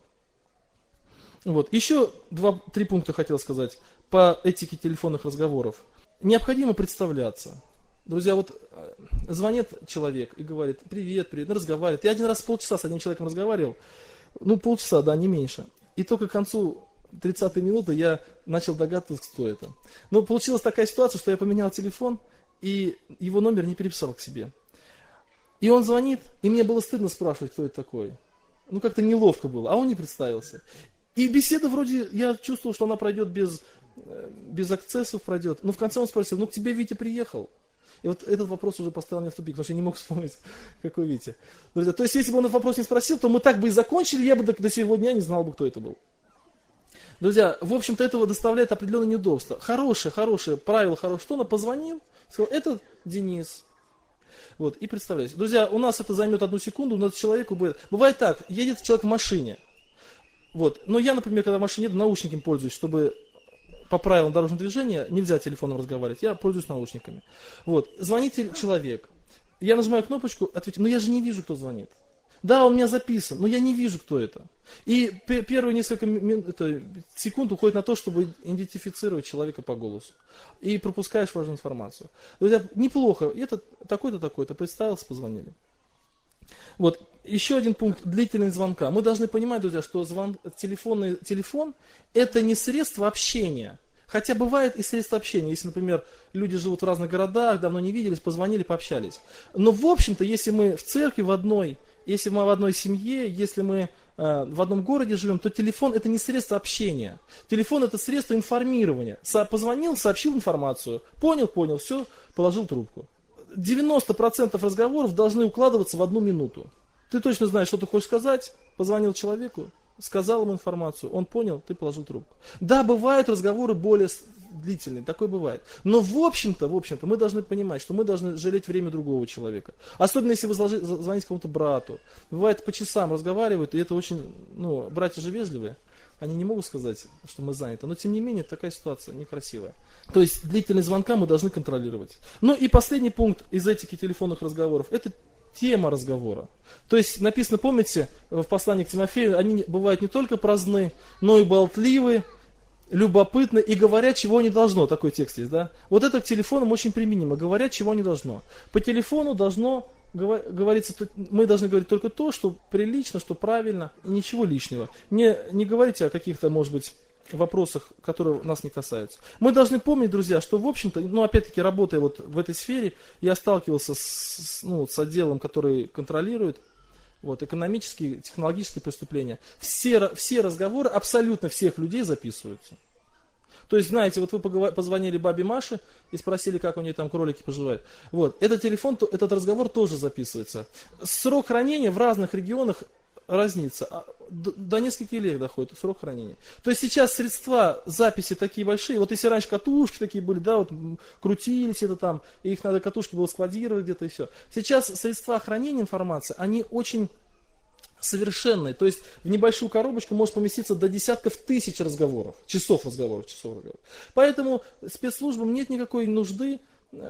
Вот. Еще 2-3 пункта хотел сказать по этике телефонных разговоров. Необходимо представляться. Друзья, вот звонит человек и говорит, привет, разговаривает. Я один раз полчаса с одним человеком разговаривал, полчаса, да, не меньше. И только к концу 30-й минуты я начал догадываться, кто это. Получилась такая ситуация, что я поменял телефон, и его номер не переписал к себе. И он звонит, и мне было стыдно спрашивать, кто это такой. Как-то неловко было, а он не представился. И беседа вроде, я чувствовал, что она пройдет без акцессов пройдет. Но в конце он спросил, к тебе Витя приехал? И вот этот вопрос уже поставил меня в тупик, потому что я не мог вспомнить, какой Витя. Друзья, то есть, если бы он этот вопрос не спросил, то мы так бы и закончили, я бы до сегодня не знал бы, кто это был. Друзья, в общем-то, этого доставляет определенное неудобство. Хорошее правило, хорошее, что он позвонил, сказал, это Денис. Вот, и представляете. Друзья, у нас это займет 1 секунду, но человеку будет... Бывает так, едет человек в машине. Вот, но я, например, когда в машине еду, наушниками пользуюсь, чтобы... По правилам дорожного движения нельзя телефоном разговаривать, я пользуюсь наушниками. Вот, звонит человек, я нажимаю кнопочку, ответить, но я же не вижу, кто звонит. Да, он у меня записан, но я не вижу, кто это. И первые несколько секунд уходит на то, чтобы идентифицировать человека по голосу. И пропускаешь важную информацию. Друзья, неплохо. Это такой-то, такой-то. Представился, позвонили. Вот. Еще один пункт. Длительность звонка. Мы должны понимать, друзья, что телефон это не средство общения. Хотя бывает и средства общения. Если, например, люди живут в разных городах, давно не виделись, позвонили, пообщались. Но, в общем-то, если мы в церкви в одной, если мы в одной семье, если мы в одном городе живем, то телефон это не средство общения. Телефон это средство информирования. Позвонил, сообщил информацию. Понял, все, положил трубку. 90% разговоров должны укладываться в 1 минуту. Ты точно знаешь, что ты хочешь сказать, позвонил человеку, сказал ему информацию, он понял, ты положил трубку. Да, бывают разговоры более длительные, такое бывает. Но в общем-то, мы должны понимать, что мы должны жалеть время другого человека. Особенно, если вы звоните кому-то брату. Бывает, по часам разговаривают, и это очень, братья же вежливые. Они не могут сказать, что мы заняты. Но, тем не менее, такая ситуация некрасивая. То есть, длительность звонка мы должны контролировать. Ну и последний пункт из этики телефонных разговоров – это тема разговора. То есть, написано, помните, в послании к Тимофею, они бывают не только праздны, но и болтливы, любопытны и говорят, чего не должно. Такой текст есть, да? Вот это к телефонам очень применимо. Говорят, чего не должно. По телефону должно говорится, мы должны говорить только то, что прилично, что правильно, и ничего лишнего. Не говорите о каких-то, может быть, вопросах, которые нас не касаются. Мы должны помнить, друзья, что, в общем-то, опять-таки, работая вот в этой сфере, я сталкивался с отделом, который контролирует экономические, технологические преступления. Все разговоры абсолютно всех людей записываются. То есть, знаете, вот вы позвонили бабе Маше и спросили, как у нее там кролики поживают. Этот разговор тоже записывается. Срок хранения в разных регионах разнится. До нескольких лет доходит срок хранения. То есть сейчас средства записи такие большие. Вот если раньше катушки такие были, да, крутились это там, и их надо катушки было складировать где-то и все. Сейчас средства хранения информации, они очень совершенные. То есть в небольшую коробочку может поместиться до десятков тысяч разговоров, часов разговоров. Поэтому спецслужбам нет никакой нужды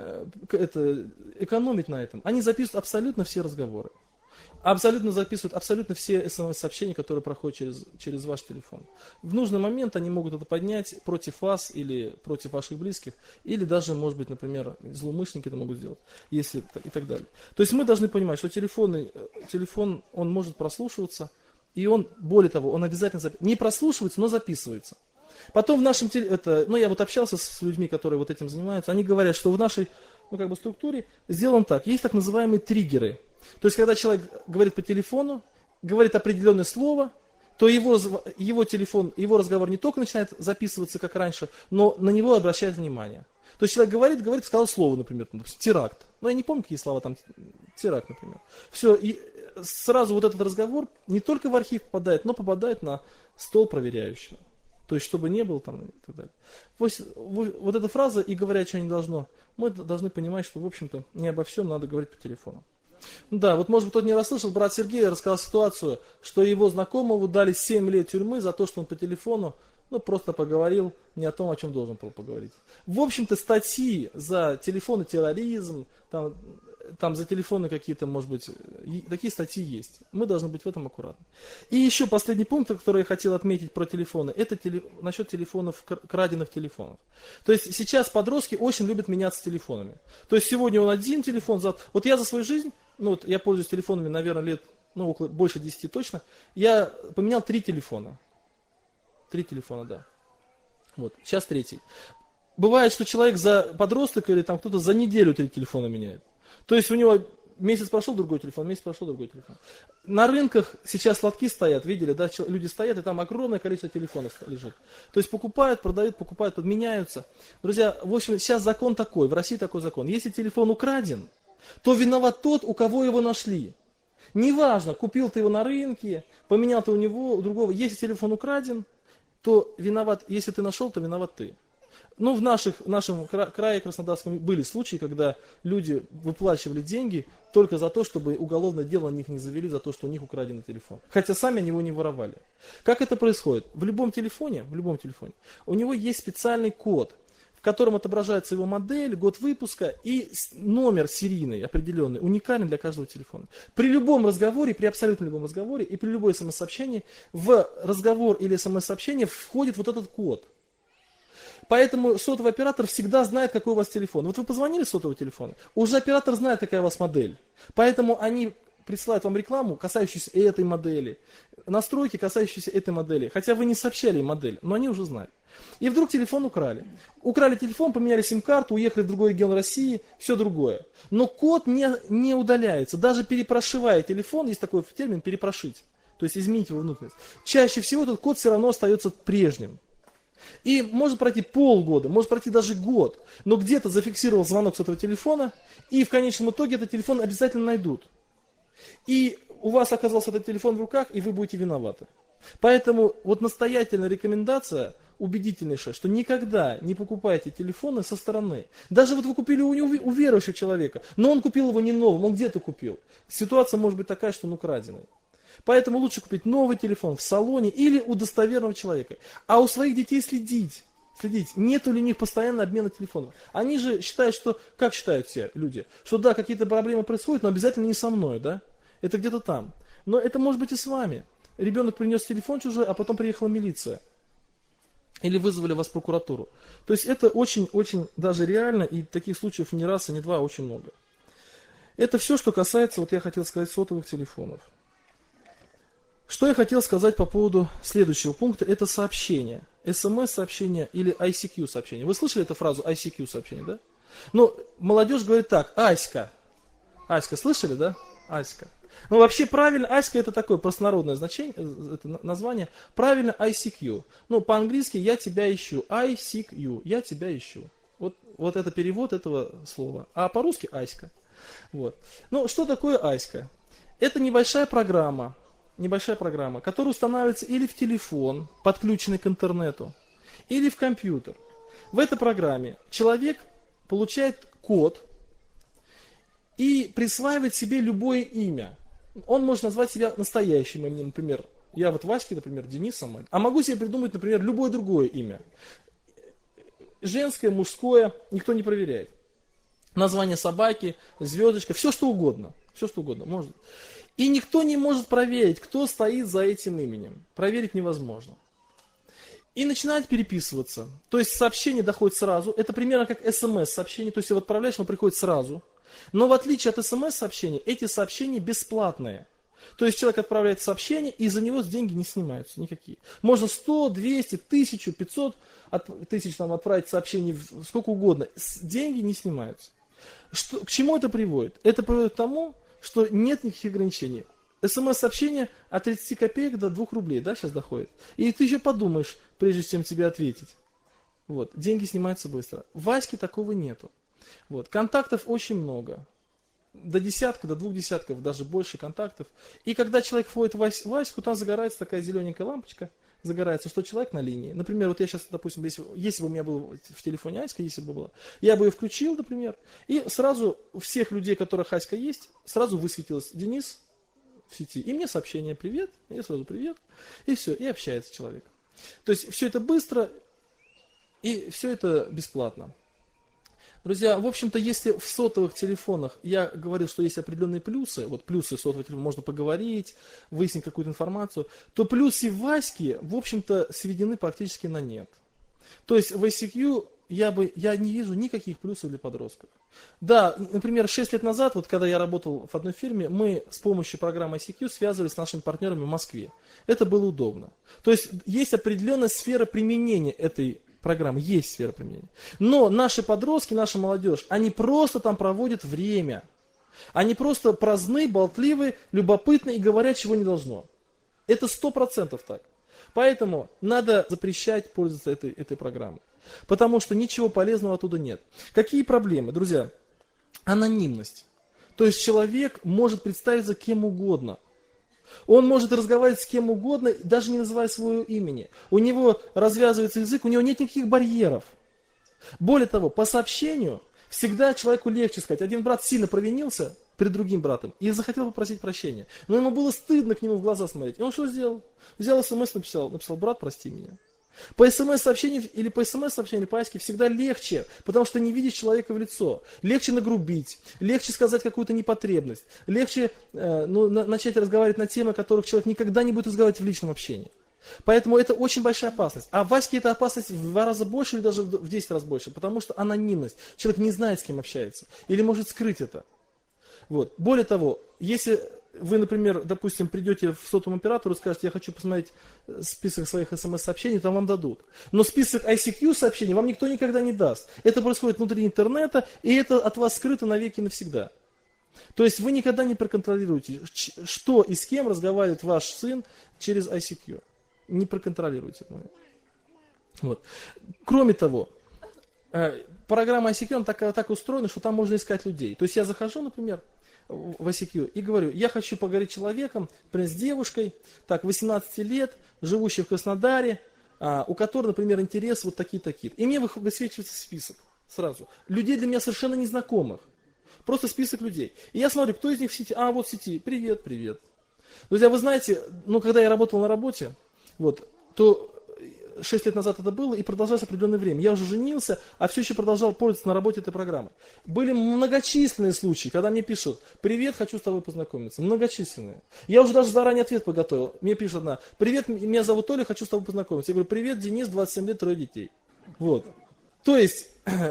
экономить на этом. Они записывают абсолютно все разговоры. Абсолютно записывают абсолютно все смс-сообщения, которые проходят через ваш телефон. В нужный момент они могут это поднять против вас или против ваших близких, или даже, может быть, например, злоумышленники это могут сделать, если и так далее. То есть мы должны понимать, что телефон, он может прослушиваться, и он, более того, он обязательно не прослушивается, но записывается. Потом в нашем, я общался с людьми, которые этим занимаются, они говорят, что в нашей, структуре сделано так, есть так называемые триггеры. То есть, когда человек говорит по телефону, говорит определенное слово, то его разговор не только начинает записываться, как раньше, но на него обращают внимание. То есть, человек говорит, сказал слово, например, теракт. Я не помню, какие слова там, теракт, например. Все, и сразу этот разговор не только в архив попадает, но попадает на стол проверяющего. То есть, чтобы не было там и так далее. Вот эта фраза «и говорят, что не должно», мы должны понимать, что, в общем-то, не обо всем надо говорить по телефону. Да, может быть, кто-то не расслышал, брат Сергей рассказал ситуацию, что его знакомому дали 7 лет тюрьмы за то, что он по телефону, просто поговорил не о том, о чем должен был поговорить. В общем-то, статьи за телефонный терроризм, там за телефоны какие-то, может быть, такие статьи есть. Мы должны быть в этом аккуратны. И еще последний пункт, который я хотел отметить про телефоны, это насчет телефонов, краденных телефонов. То есть сейчас подростки очень любят меняться телефонами. То есть сегодня он один телефон, вот я за свою жизнь, я пользуюсь телефонами, наверное, лет, больше 10 точно, я поменял 3 телефона. 3 телефона, да. Сейчас 3. Бывает, что подросток или там кто-то за неделю 3 телефона меняет. То есть у него месяц прошел, другой телефон, месяц прошел, другой телефон. На рынках сейчас лотки стоят, видели, да, люди стоят, и там огромное количество телефонов лежит. То есть покупают, продают, подменяются. Друзья, в общем, сейчас закон такой, в России такой закон. Если телефон украден, то виноват тот, у кого его нашли. Неважно, купил ты его на рынке, поменял ты у другого. Если телефон украден, то виноват, если ты нашел, то виноват ты. В нашем крае Краснодарском были случаи, когда люди выплачивали деньги только за то, чтобы уголовное дело на них не завели, за то, что у них украден телефон. Хотя сами они его не воровали. Как это происходит? В любом телефоне у него есть специальный код. в котором отображается его модель, год выпуска и номер серийный определенный, уникальный для каждого телефона. При любом разговоре, при абсолютно любом разговоре и при любой смс-сообщении в разговор или смс-сообщение входит вот этот код. Поэтому сотовый оператор всегда знает, какой у вас телефон. Вот вы позвонили с сотового телефона, уже оператор знает, какая у вас модель. Поэтому они присылают вам рекламу, касающуюся этой модели, настройки, касающиеся этой модели. Хотя вы не сообщали им модель, но они уже знают. И вдруг телефон украли. Украли телефон, поменяли сим-карту, уехали в другой регион России, все другое. Но код не удаляется. Даже перепрошивая телефон, есть такой термин перепрошить, то есть изменить его внутренность. Чаще всего этот код все равно остается прежним. И может пройти полгода, может пройти даже год, но где-то зафиксировал звонок с этого телефона, и в конечном итоге этот телефон обязательно найдут. И у вас оказался этот телефон в руках, и вы будете виноваты. Поэтому вот настоятельная рекомендация, убедительнейшая, что никогда не покупайте телефоны со стороны. Даже вот вы купили у верующего человека, но он купил его не новым, он где-то купил. Ситуация может быть такая, что он украденный. Поэтому лучше купить новый телефон в салоне или у достоверного человека. А у своих детей следить, нет ли у них постоянно обмена телефонов. Они же считают, что, как считают все люди, что да, какие-то проблемы происходят, но обязательно не со мной, да? Это где-то там. Но это может быть и с вами. Ребенок принес телефон чужой, а потом приехала милиция. Или вызвали вас в прокуратуру. То есть это очень-очень даже реально, и таких случаев не раз и не два, а очень много. Это все, что касается, вот я хотел сказать, сотовых телефонов. Что я хотел сказать по поводу следующего пункта, это сообщение. СМС-сообщение или ICQ-сообщение. Вы слышали эту фразу ICQ-сообщение, да? Ну, молодежь говорит так, Аська. Аська, слышали, да? Аська. Ну, вообще правильно, Аська это такое простонародное значение, это название. Правильно ICQ. Ну, по-английски я тебя ищу. ICQ, я тебя ищу. Вот это перевод этого слова. А по-русски Аська. Вот. Ну, что такое Аська? Это небольшая программа, которая устанавливается или в телефон, подключенный к интернету, или в компьютер. В этой программе человек получает код и присваивает себе любое имя. Он может назвать себя настоящим именем, например, я вот Васька, например, Денис Самойлов. А могу себе придумать, например, любое другое имя. Женское, мужское, никто не проверяет. Название собаки, звездочка, все что угодно. Все что угодно может. И никто не может проверить, кто стоит за этим именем. Проверить невозможно. И начинает переписываться. То есть сообщение доходит сразу. Это примерно как смс-сообщение. То есть его отправляешь, оно приходит сразу. Но в отличие от смс-сообщений, эти сообщения бесплатные. То есть человек отправляет сообщение, и за него деньги не снимаются никакие. Можно 100, 200, 1000, 500 тысяч там, отправить сообщений сколько угодно. Деньги не снимаются. К чему это приводит? Это приводит к тому, что нет никаких ограничений. СМС-сообщение от 30 копеек до 2 рублей, да, сейчас доходит. И ты еще подумаешь, прежде чем тебе ответить. Вот, деньги снимаются быстро. В Ваське такого нету. Вот, контактов очень много. До десятка, до 2 десятков, даже больше контактов. И когда человек входит в Ваську, там загорается такая зелененькая лампочка, загорается, что человек на линии. Например, вот я сейчас, допустим, если бы у меня был в телефоне Аська, если бы была, я бы ее включил, например, и сразу у всех людей, у которых Аська есть, сразу высветилось Денис в сети. И мне сообщение «Привет», я сразу «Привет», и все, и общается человек. То есть все это быстро, и все это бесплатно. Друзья, в общем-то, если в сотовых телефонах я говорил, что есть определенные плюсы, вот плюсы сотового телефона, можно поговорить, выяснить какую-то информацию, то плюсы в Ваське, в общем-то, сведены практически на нет. То есть в ICQ я не вижу никаких плюсов для подростков. Да, например, 6 лет назад, вот когда я работал в одной фирме, мы с помощью программы ICQ связывались с нашими партнерами в Москве. Это было удобно. То есть есть определенная сфера применения этой программы, есть сфера применения. Но наши подростки, наша молодежь, они просто там проводят время. Они просто праздны, болтливы, любопытны и говорят, чего не должно. Это 100% так. Поэтому надо запрещать пользоваться этой программой. Потому что ничего полезного оттуда нет. Какие проблемы, друзья? Анонимность. То есть человек может представиться кем угодно. Он может разговаривать с кем угодно, даже не называя своего имени. У него развязывается язык, у него нет никаких барьеров. Более того, по сообщению всегда человеку легче сказать. Один брат сильно провинился перед другим братом и захотел попросить прощения. Но ему было стыдно к нему в глаза смотреть. И он что сделал? Взял смс, написал: брат, прости меня. По смс-сообщению или по смс-сообщению, или по ICQ всегда легче, потому что не видишь человека в лицо. Легче нагрубить, легче сказать какую-то непотребность, легче начать разговаривать на темы, о которых человек никогда не будет разговаривать в личном общении. Поэтому это очень большая опасность. А в Ваське эта опасность в 2 раза больше или даже в 10 раз больше, потому что анонимность. Человек не знает, с кем общается, или может скрыть это. Вот. Более того, если вы, например, допустим, придете в сотовому оператору и скажете, я хочу посмотреть список своих смс-сообщений, там вам дадут. Но список ICQ сообщений вам никто никогда не даст. Это происходит внутри интернета, и это от вас скрыто навеки навсегда. То есть вы никогда не проконтролируете, что и с кем разговаривает ваш сын через ICQ. Не проконтролируйте. Вот. Кроме того, программа ICQ она так устроена, что там можно искать людей. То есть я захожу, например, в ICQ и говорю, я хочу поговорить с человеком, например, с девушкой, так, 18 лет, живущей в Краснодаре, у которой, например, интерес вот такие-такие. И мне высвечивается список сразу. Людей для меня совершенно незнакомых. Просто список людей. И я смотрю, кто из них в сети. Вот в сети. Привет, привет. Друзья, вы знаете, когда я работал на работе, то 6 лет назад это было и продолжалось определенное время. Я уже женился, а все еще продолжал пользоваться на работе этой программой. Были многочисленные случаи, когда мне пишут, привет, хочу с тобой познакомиться. Многочисленные. Я уже даже заранее ответ подготовил. Мне пишет одна, привет, меня зовут Оля, хочу с тобой познакомиться. Я говорю, привет, Денис, 27 лет, 3 детей. Вот. То есть,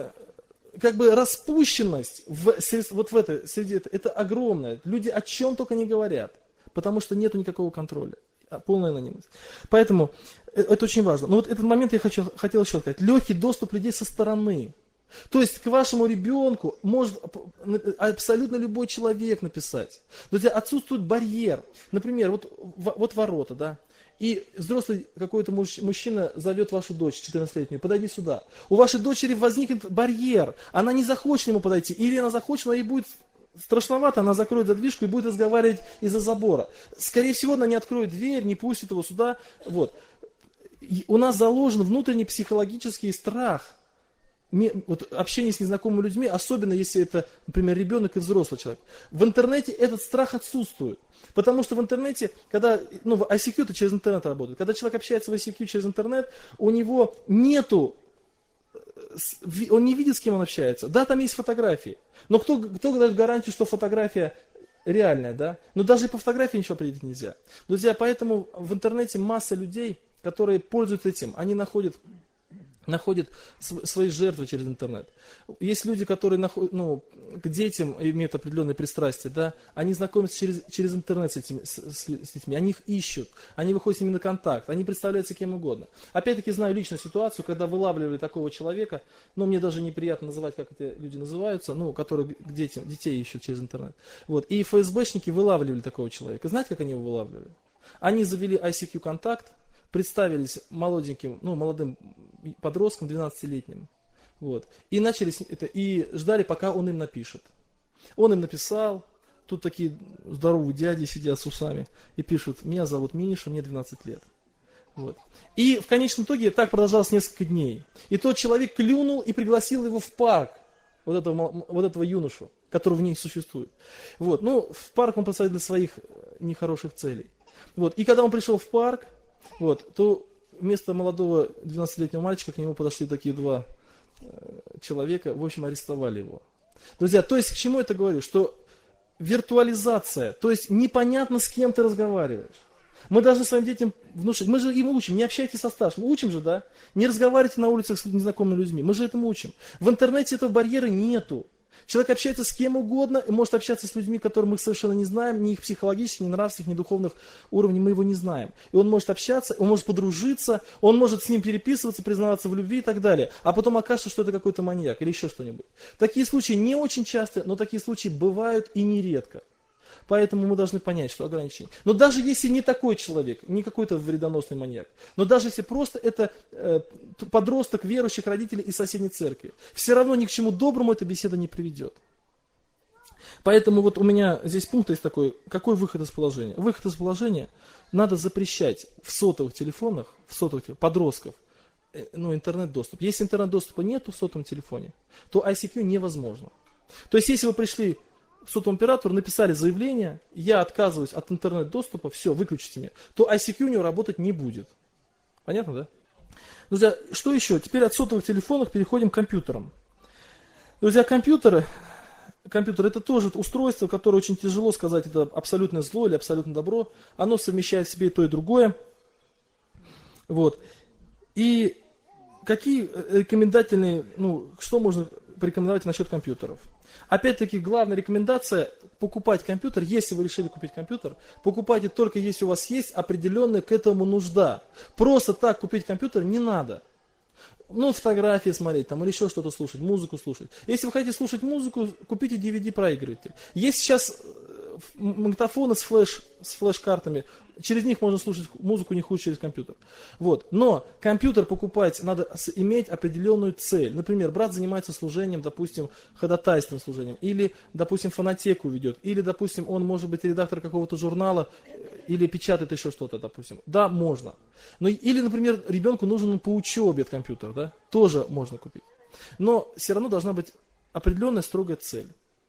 как бы распущенность в этой среде, это огромная. Люди о чем только не говорят, потому что нет никакого контроля. Полная анонимность. Поэтому это очень важно. Но вот этот момент я хотел еще сказать. Легкий доступ людей со стороны. То есть к вашему ребенку может абсолютно любой человек написать. Друзья, отсутствует барьер. Например, вот ворота, да, и взрослый какой-то мужчина зовет вашу дочь 14-летнюю, подойди сюда. У вашей дочери возникнет барьер. Она не захочет ему подойти. Или она захочет, но ей будет страшновато, она закроет задвижку и будет разговаривать из-за забора. Скорее всего, она не откроет дверь, не пустит его сюда. Вот. И у нас заложен внутренний психологический страх общения с незнакомыми людьми, особенно если это, например, ребенок и взрослый человек. В интернете этот страх отсутствует. Потому что в интернете, когда, в ICQ это через интернет работает, когда человек общается в ICQ через интернет, у него нету, он не видит, с кем он общается. Да, там есть фотографии. Но кто дает гарантию, что фотография реальная, да? Но даже и по фотографии ничего определить нельзя. Друзья, поэтому в интернете масса людей, которые пользуются этим, они находят свои жертвы через интернет. Есть люди, которые к детям имеют определенные пристрастия, да, они знакомятся через интернет с детьми, они их ищут, они выходят с ними на контакт, они представляются кем угодно. Опять-таки знаю личную ситуацию, когда вылавливали такого человека, мне даже неприятно называть, как это люди называются, которые детей ищут через интернет. Вот. И ФСБшники вылавливали такого человека. Знаете, как они его вылавливали? Они завели ICQ контакт, представились молодым подростком 12-летним. Вот. И начали и ждали, пока он им напишет. Он им написал, тут такие здоровые дяди сидят с усами и пишут, меня зовут Миша, мне 12 лет. Вот. И в конечном итоге так продолжалось несколько дней. И тот человек клюнул и пригласил его в парк, вот этого юношу, который в ней существует. Вот. В парк он посадил для своих нехороших целей. Вот. И когда он пришел в парк, то вместо молодого 12-летнего мальчика к нему подошли такие 2 человека, в общем, арестовали его. Друзья, то есть к чему это говорю? Что виртуализация, то есть непонятно, с кем ты разговариваешь. Мы должны своим детям внушить, мы же им учим, не общайтесь со старшими, учим же, да? Не разговаривайте на улицах с незнакомыми людьми, мы же этому учим. В интернете этого барьера нету. Человек общается с кем угодно и может общаться с людьми, которых мы совершенно не знаем, ни их психологических, ни нравственных, ни духовных уровней, мы его не знаем. И он может общаться, он может подружиться, он может с ним переписываться, признаваться в любви и так далее. А потом окажется, что это какой-то маньяк или еще что-нибудь. Такие случаи не очень часто, но такие случаи бывают и нередко. Поэтому мы должны понять, что ограничение. Но даже если не такой человек, не какой-то вредоносный маньяк, но даже если просто это подросток верующих родителей из соседней церкви, все равно ни к чему доброму эта беседа не приведет. Поэтому у меня здесь пункт есть такой, какой выход из положения? Выход из положения надо запрещать в сотовых телефонах, подростков, интернет-доступ. Если интернет-доступа нет в сотовом телефоне, то ICQ невозможно. То есть если вы пришли сотовому оператору, написали заявление, я отказываюсь от интернет-доступа, все, выключите меня, то ICQ у него работать не будет. Понятно, да? Друзья, что еще? Теперь от сотовых телефонов переходим к компьютерам. Друзья, компьютер это тоже устройство, которое очень тяжело сказать, это абсолютное зло или абсолютно добро. Оно совмещает в себе и то, и другое. Вот. И какие рекомендательные, что можно порекомендовать насчет компьютеров? Опять-таки, главная рекомендация – покупать компьютер, если вы решили купить компьютер, покупайте только если у вас есть определенная к этому нужда. Просто так купить компьютер не надо. Фотографии смотреть там, или еще что-то слушать, музыку слушать. Если вы хотите слушать музыку, купите DVD-проигрыватель. Есть сейчас магнитофоны с флеш-картами, через них можно слушать музыку не хуже через компьютер. Вот. Но компьютер покупать надо иметь определенную цель. Например, брат занимается служением, допустим, ходатайственным служением, или, допустим, фонотеку ведет, или, допустим, он может быть редактор какого-то журнала, или печатает еще что-то, допустим. Да, можно. Или, например, ребенку нужен по учебе компьютер, да, тоже можно купить. Но все равно должна быть определенная строгая цель.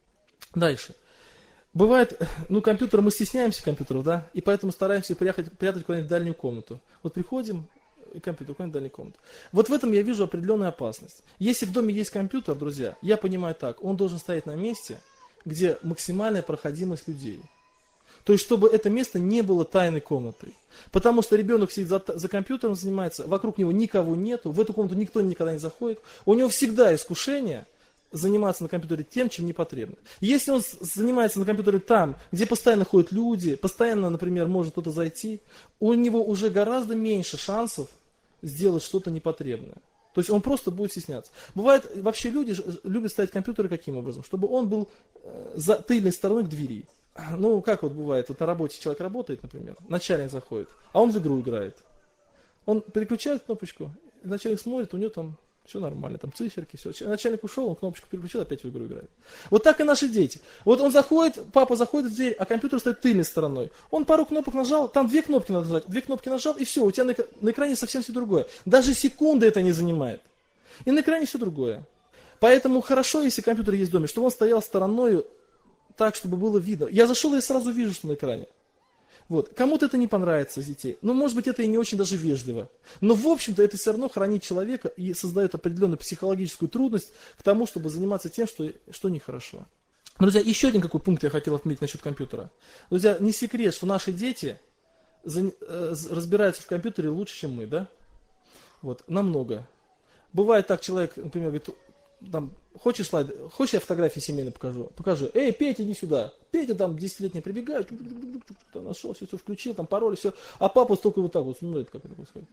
Дальше. Бывает, компьютер, мы стесняемся компьютеров, да, и поэтому стараемся прятать куда-нибудь в дальнюю комнату. Вот приходим, и компьютер куда-нибудь в дальнюю комнату. Вот в этом я вижу определенную опасность. Если в доме есть компьютер, друзья, я понимаю так, он должен стоять на месте, где максимальная проходимость людей. То есть, чтобы это место не было тайной комнатой. Потому что ребенок сидит за компьютером, занимается, вокруг него никого нету, в эту комнату никто никогда не заходит. У него всегда искушение заниматься на компьютере тем, чем не потребно. Если он занимается на компьютере там, где постоянно ходят люди, постоянно, например, может кто-то зайти, у него уже гораздо меньше шансов сделать что-то непотребное. То есть он просто будет стесняться. Бывает, вообще люди любят ставить компьютеры каким образом? Чтобы он был за тыльной стороной к двери. Как вот бывает, вот на работе человек работает, например, начальник заходит, а он в игру играет. Он переключает кнопочку, начальник смотрит, у него там все нормально, там циферки, все. Начальник ушел, он кнопочку переключил, опять в игру играет. Вот так и наши дети. Вот он заходит, папа заходит в дверь, а компьютер стоит тыльной стороной. Он пару кнопок нажал, там 2 кнопки надо нажать, 2 кнопки нажал, и все, у тебя на экране совсем все другое. Даже секунды это не занимает. И на экране все другое. Поэтому хорошо, если компьютер есть в доме, чтобы он стоял стороной так, чтобы было видно. Я зашел, и сразу вижу, что на экране. Вот. Кому-то это не понравится из детей. Может быть, это и не очень даже вежливо. Но, в общем-то, это все равно хранит человека и создает определенную психологическую трудность к тому, чтобы заниматься тем, что нехорошо. Друзья, еще один какой пункт я хотел отметить насчет компьютера. Друзья, не секрет, что наши дети разбираются в компьютере лучше, чем мы, да? Вот, намного. Бывает так, человек, например, говорит, там, хочешь я фотографии семейные покажу? Покажи. Эй, Петя, иди сюда. Петя там 10-летний прибегает, нашел, все включил, там пароль, все. А папа только вот так вот смотрит, как это происходит.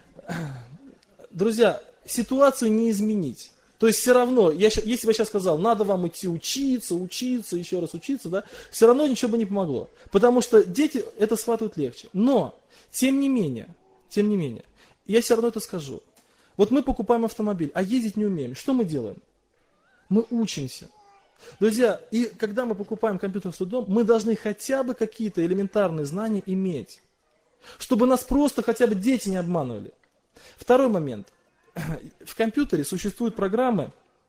Друзья, ситуацию не изменить. То есть все равно, если бы я сейчас сказал, надо вам идти учиться, еще раз учиться, да, все равно ничего бы не помогло. Потому что дети это схватывают легче. Но, тем не менее, я все равно это скажу. Вот мы покупаем автомобиль, а ездить не умеем. Что мы делаем? Мы учимся. Друзья, и когда мы покупаем компьютер в свой дом, мы должны хотя бы какие-то элементарные знания иметь. Чтобы нас просто хотя бы дети не обманывали. Второй момент. В компьютере существуют программы,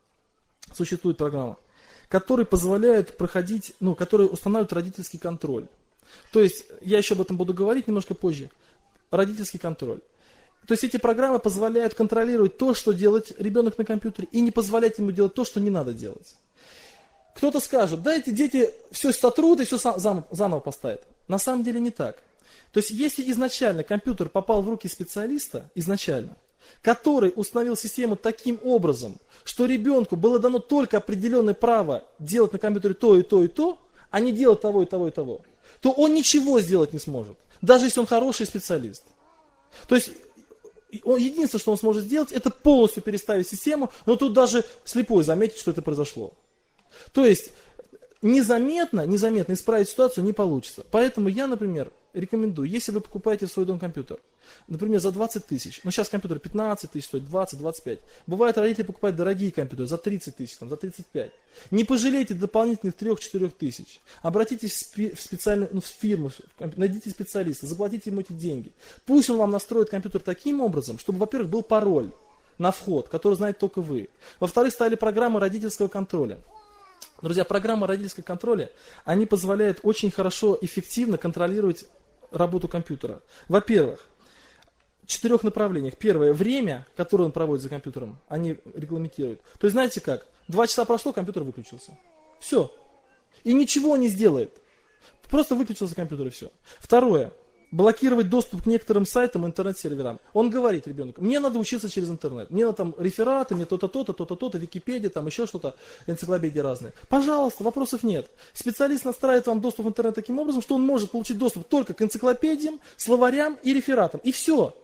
которые позволяют проходить, которые устанавливают родительский контроль. То есть, я еще об этом буду говорить немножко позже. Родительский контроль. То есть эти программы позволяют контролировать то, что делает ребенок на компьютере, и не позволять ему делать то, что не надо делать. Кто-то скажет, да, эти дети все сотрут и все заново поставят. На самом деле не так. То есть если изначально компьютер попал в руки специалиста, который установил систему таким образом, что ребенку было дано только определенное право делать на компьютере то и то и то, а не делать того и того и того, то он ничего сделать не сможет, даже если он хороший специалист. То есть единственное, что он сможет сделать, это полностью переставить систему, но тут даже слепой заметит, что это произошло. То есть незаметно исправить ситуацию не получится. Поэтому я, например, рекомендую, если вы покупаете в свой дом компьютер, например, за 20 тысяч, сейчас компьютер 15 тысяч стоит, 20-25. Бывает, родители покупают дорогие компьютеры за 30 тысяч, за 35. Не пожалейте дополнительных 3-4 тысяч. Обратитесь в специальную в фирму, найдите специалиста, заплатите ему эти деньги. Пусть он вам настроит компьютер таким образом, чтобы, во-первых, был пароль на вход, который знаете только вы. Во-вторых, стали программы родительского контроля. Друзья, программы родительского контроля, они позволяют очень хорошо, эффективно контролировать работу компьютера. Во-первых, 4 направлениях. Первое, время, которое он проводит за компьютером, они регламентируют. То есть, знаете как, 2 часа прошло, компьютер выключился. Все. И ничего не сделает. Просто выключился компьютер и все. Второе, блокировать доступ к некоторым сайтам, интернет-серверам. Он говорит, ребенок, мне надо учиться через интернет. Мне надо там рефераты, мне то-то, то-то, то-то, то-то, Википедия, там еще что-то, энциклопедии разные. Пожалуйста, вопросов нет. Специалист настраивает вам доступ в интернет таким образом, что он может получить доступ только к энциклопедиям, словарям и рефератам. И все.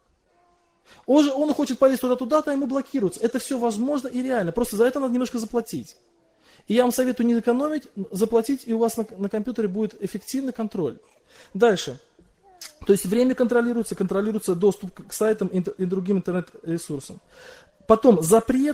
Он хочет полезть туда-туда, ему блокируется. Это все возможно и реально. Просто за это надо немножко заплатить. И я вам советую не экономить, заплатить, и у вас на компьютере будет эффективный контроль. Дальше. То есть время контролируется доступ к сайтам и другим интернет-ресурсам. Потом запрет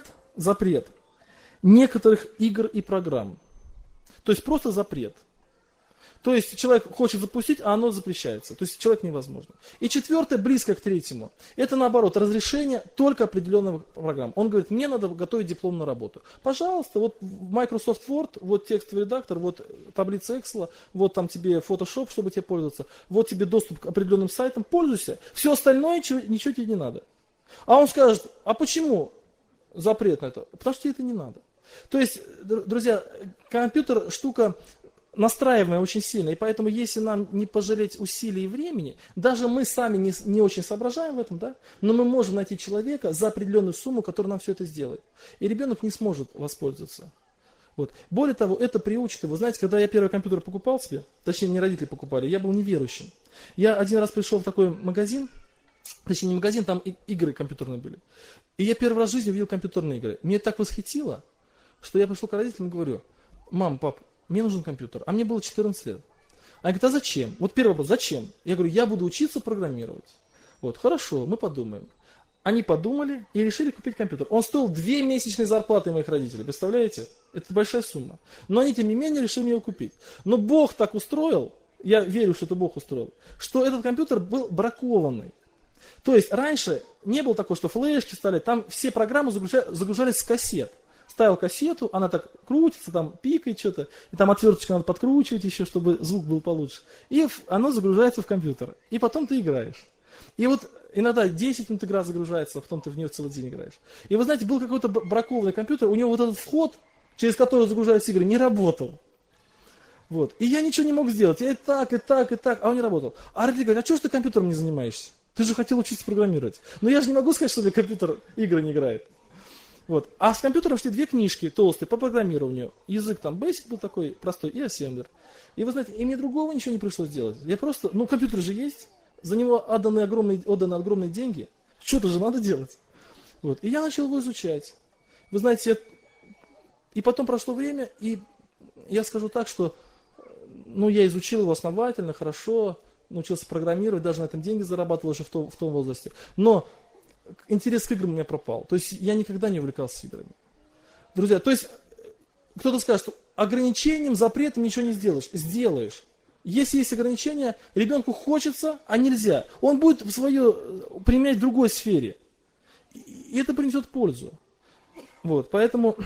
некоторых игр и программ. То есть просто запрет. То есть человек хочет запустить, а оно запрещается. То есть человек невозможно. И четвертое, близко к третьему, это наоборот, разрешение только определенных программ. Он говорит, мне надо готовить дипломную работу. Пожалуйста, вот Microsoft Word, вот текстовый редактор, вот таблица Excel, вот там тебе Photoshop, чтобы тебе пользоваться, вот тебе доступ к определенным сайтам, пользуйся. Все остальное, ничего тебе не надо. А он скажет, а почему запрет на это? Потому что тебе это не надо. То есть, друзья, компьютер штука настраиваемая очень сильно, и поэтому если нам не пожалеть усилий и времени, даже мы сами не очень соображаем в этом, да, но мы можем найти человека за определенную сумму, который нам все это сделает. И ребенок не сможет воспользоваться. Вот. Более того, это приучит его. Знаете, когда я первый компьютер покупал себе, точнее, не родители покупали, я был неверующим. Я один раз пришел в такой магазин, точнее, не магазин, там игры компьютерные были. И я первый раз в жизни увидел компьютерные игры. Мне так восхитило, что я пришел к родителям и говорю, мам, пап, мне нужен компьютер. А мне было 14 лет. Они говорят, а зачем? Вот первый вопрос, зачем? Я говорю, я буду учиться программировать. Вот, хорошо, мы подумаем. Они подумали и решили купить компьютер. Он стоил 2 месячные зарплаты моих родителей, представляете? Это большая сумма. Но они, тем не менее, решили мне его купить. Но Бог так устроил, я верю, что это Бог устроил, что этот компьютер был бракованный. То есть раньше не было такого, что флешки стали, там все программы загружались с кассет. Ставил кассету, она так крутится, там пикает что-то, и там отверточку надо подкручивать еще, чтобы звук был получше. И оно загружается в компьютер. И потом ты играешь. И вот иногда 10 минут игра загружается, а потом ты в нее целый день играешь. И вы знаете, был какой-то бракованный компьютер, у него вот этот вход, через который загружаются игры, не работал. Вот. И я ничего не мог сделать. Я и так, а он не работал. А родители говорят, а что ж ты компьютером не занимаешься? Ты же хотел учиться программировать. Но я же не могу сказать, что у меня компьютер игры не играет. Вот. А с компьютером шли 2 книжки толстые по программированию. Язык там Basic был такой простой и ассемблер. И вы знаете, и мне другого ничего не пришлось делать. Я просто, компьютер же есть, за него отданы огромные деньги. Что-то же надо делать. Вот. И я начал его изучать. Вы знаете, и потом прошло время, и я скажу так, что я изучил его основательно, хорошо, научился программировать, даже на этом деньги зарабатывал уже в том возрасте. Но интерес к играм у меня пропал. То есть я никогда не увлекался играми. Друзья, то есть кто-то скажет, что ограничением, запретом ничего не сделаешь. Сделаешь. Если есть ограничения, ребенку хочется, а нельзя. Он будет применять в другой сфере. И это принесет пользу. Вот, поэтому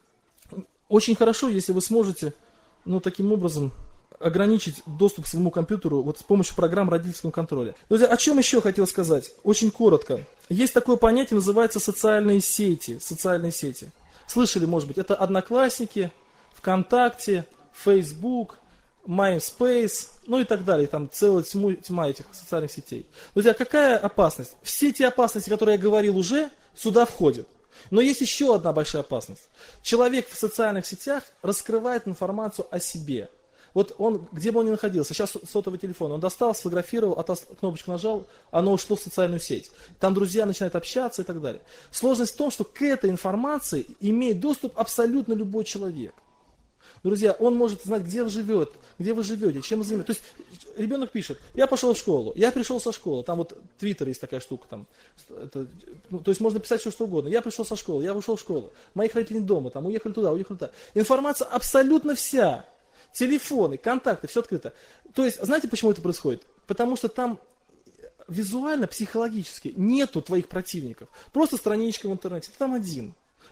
очень хорошо, если вы сможете, таким образом ограничить доступ к своему компьютеру вот с помощью программ родительского контроля. Друзья, о чем еще хотел сказать? Очень коротко. Есть такое понятие, называется социальные сети. Социальные сети. Слышали, может быть, это Одноклассники, ВКонтакте, Facebook, MySpace, и так далее. Там целая тьма этих социальных сетей. Друзья, какая опасность? Все те опасности, которые я говорил уже, сюда входят. Но есть еще одна большая опасность. Человек в социальных сетях раскрывает информацию о себе. Вот он, где бы он ни находился, сейчас сотовый телефон, он достал, сфотографировал, кнопочку нажал, оно ушло в социальную сеть. Там друзья начинают общаться и так далее. Сложность в том, что к этой информации имеет доступ абсолютно любой человек. Друзья, он может знать, где вы живете, чем вы занимаетесь. То есть ребенок пишет, я пошел в школу, я пришел со школы, там вот Твиттер есть такая штука, то есть можно писать все, что угодно. Я пришел со школы, я вышел в школу, моих родителей дома, уехали туда. Информация абсолютно вся. Телефоны, контакты, все открыто. То есть, знаете, почему это происходит? Потому что там визуально, психологически нету твоих противников. Просто страничка в интернете, ты там один.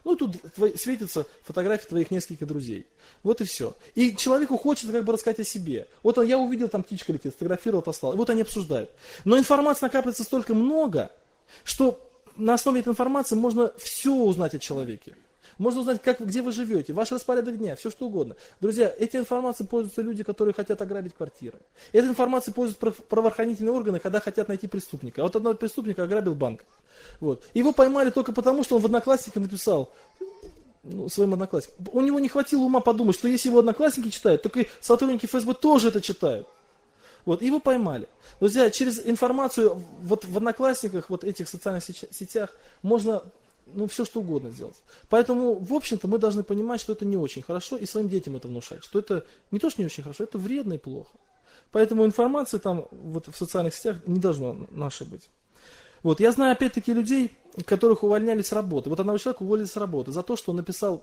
Ну, тут светится фотография твоих нескольких друзей. Вот и все. И человеку хочется как бы рассказать о себе. Вот я увидел, там птичка летит, сфотографировал, послал. И вот они обсуждают. Но информации накапливается столько много, что на основе этой информации можно все узнать о человеке. Можно узнать, где вы живете, ваш распорядок дня, все что угодно. Друзья, этой информацией пользуются люди, которые хотят ограбить квартиры. Этой информацией пользуются правоохранительные органы, когда хотят найти преступника. А вот одного преступника ограбил банк. Вот. Его поймали только потому, что он в Одноклассниках написал своим одноклассникам. У него не хватило ума подумать, что если его одноклассники читают, то и сотрудники ФСБ тоже это читают. Вот, его поймали. Друзья, через информацию вот в Одноклассниках, вот этих социальных сетях можно все что угодно сделать. Поэтому, в общем-то, мы должны понимать, что это не очень хорошо, и своим детям это внушать, что это не то, что не очень хорошо, это вредно и плохо. Поэтому информация там вот в социальных сетях не должна наша быть. Вот, я знаю, опять-таки, людей, которых увольняли с работы. Вот одного человека уволили с работы за то, что он написал,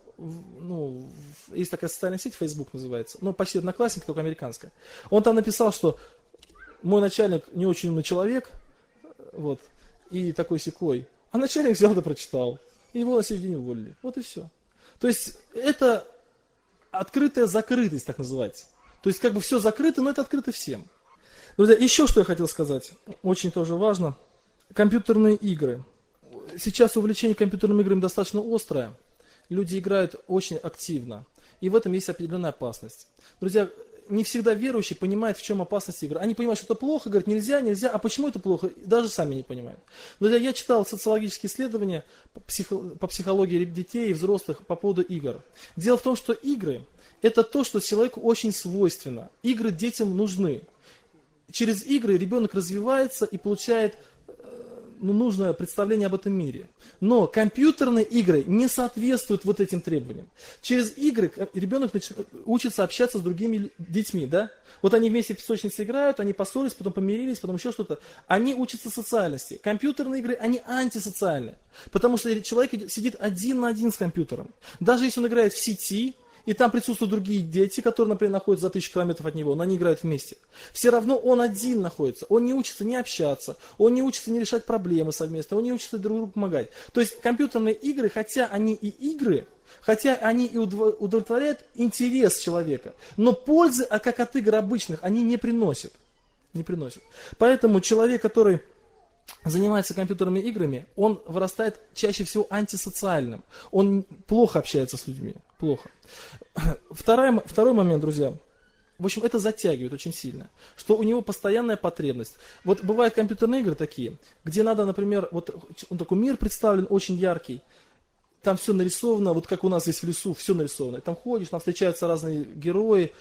есть такая социальная сеть, Facebook называется, почти Одноклассник, только американская. Он там написал, что мой начальник не очень умный человек, вот, и такой-сякой. А начальник взял да прочитал. И его на следующий день уволили. Вот и все. То есть это открытая закрытость, так называется. То есть как бы все закрыто, но это открыто всем. Друзья, еще что я хотел сказать. Очень тоже важно. Компьютерные игры. Сейчас увлечение компьютерными играми достаточно острое. Люди играют очень активно. И в этом есть определенная опасность. Друзья, не всегда верующие понимают, в чем опасность игры. Они понимают, что это плохо, говорят, нельзя, а почему это плохо, даже сами не понимают. Друзья, я читал социологические исследования по психологии детей и взрослых по поводу игр. Дело в том, что игры – это то, что человеку очень свойственно. Игры детям нужны. Через игры ребенок развивается и получает нужное представление об этом мире. Но компьютерные игры не соответствуют вот этим требованиям. Через игры ребенок учится общаться с другими детьми, да? Вот они вместе в песочнице играют, они поссорились, потом помирились, потом еще что-то. Они учатся социальности. Компьютерные игры, они антисоциальные. Потому что человек сидит один на один с компьютером. Даже если он играет в сети, и там присутствуют другие дети, которые, например, находятся за 1000 километров от него, но они играют вместе. Все равно он один находится, он не учится не общаться, он не учится не решать проблемы совместно, он не учится друг другу помогать. То есть компьютерные игры, хотя они и игры, хотя они и удовлетворяют интерес человека, но пользы, как от игр обычных, они не приносят. Не приносят. Поэтому человек, который занимается компьютерными играми, он вырастает чаще всего антисоциальным. Он плохо общается с людьми. Плохо. Второй момент, друзья. В общем, это затягивает очень сильно. Что у него постоянная потребность. Вот бывают компьютерные игры такие, где надо, например, вот он такой мир представлен очень яркий. Там все нарисовано, вот как у нас здесь в лесу, все нарисовано. И там ходишь, там встречаются разные герои,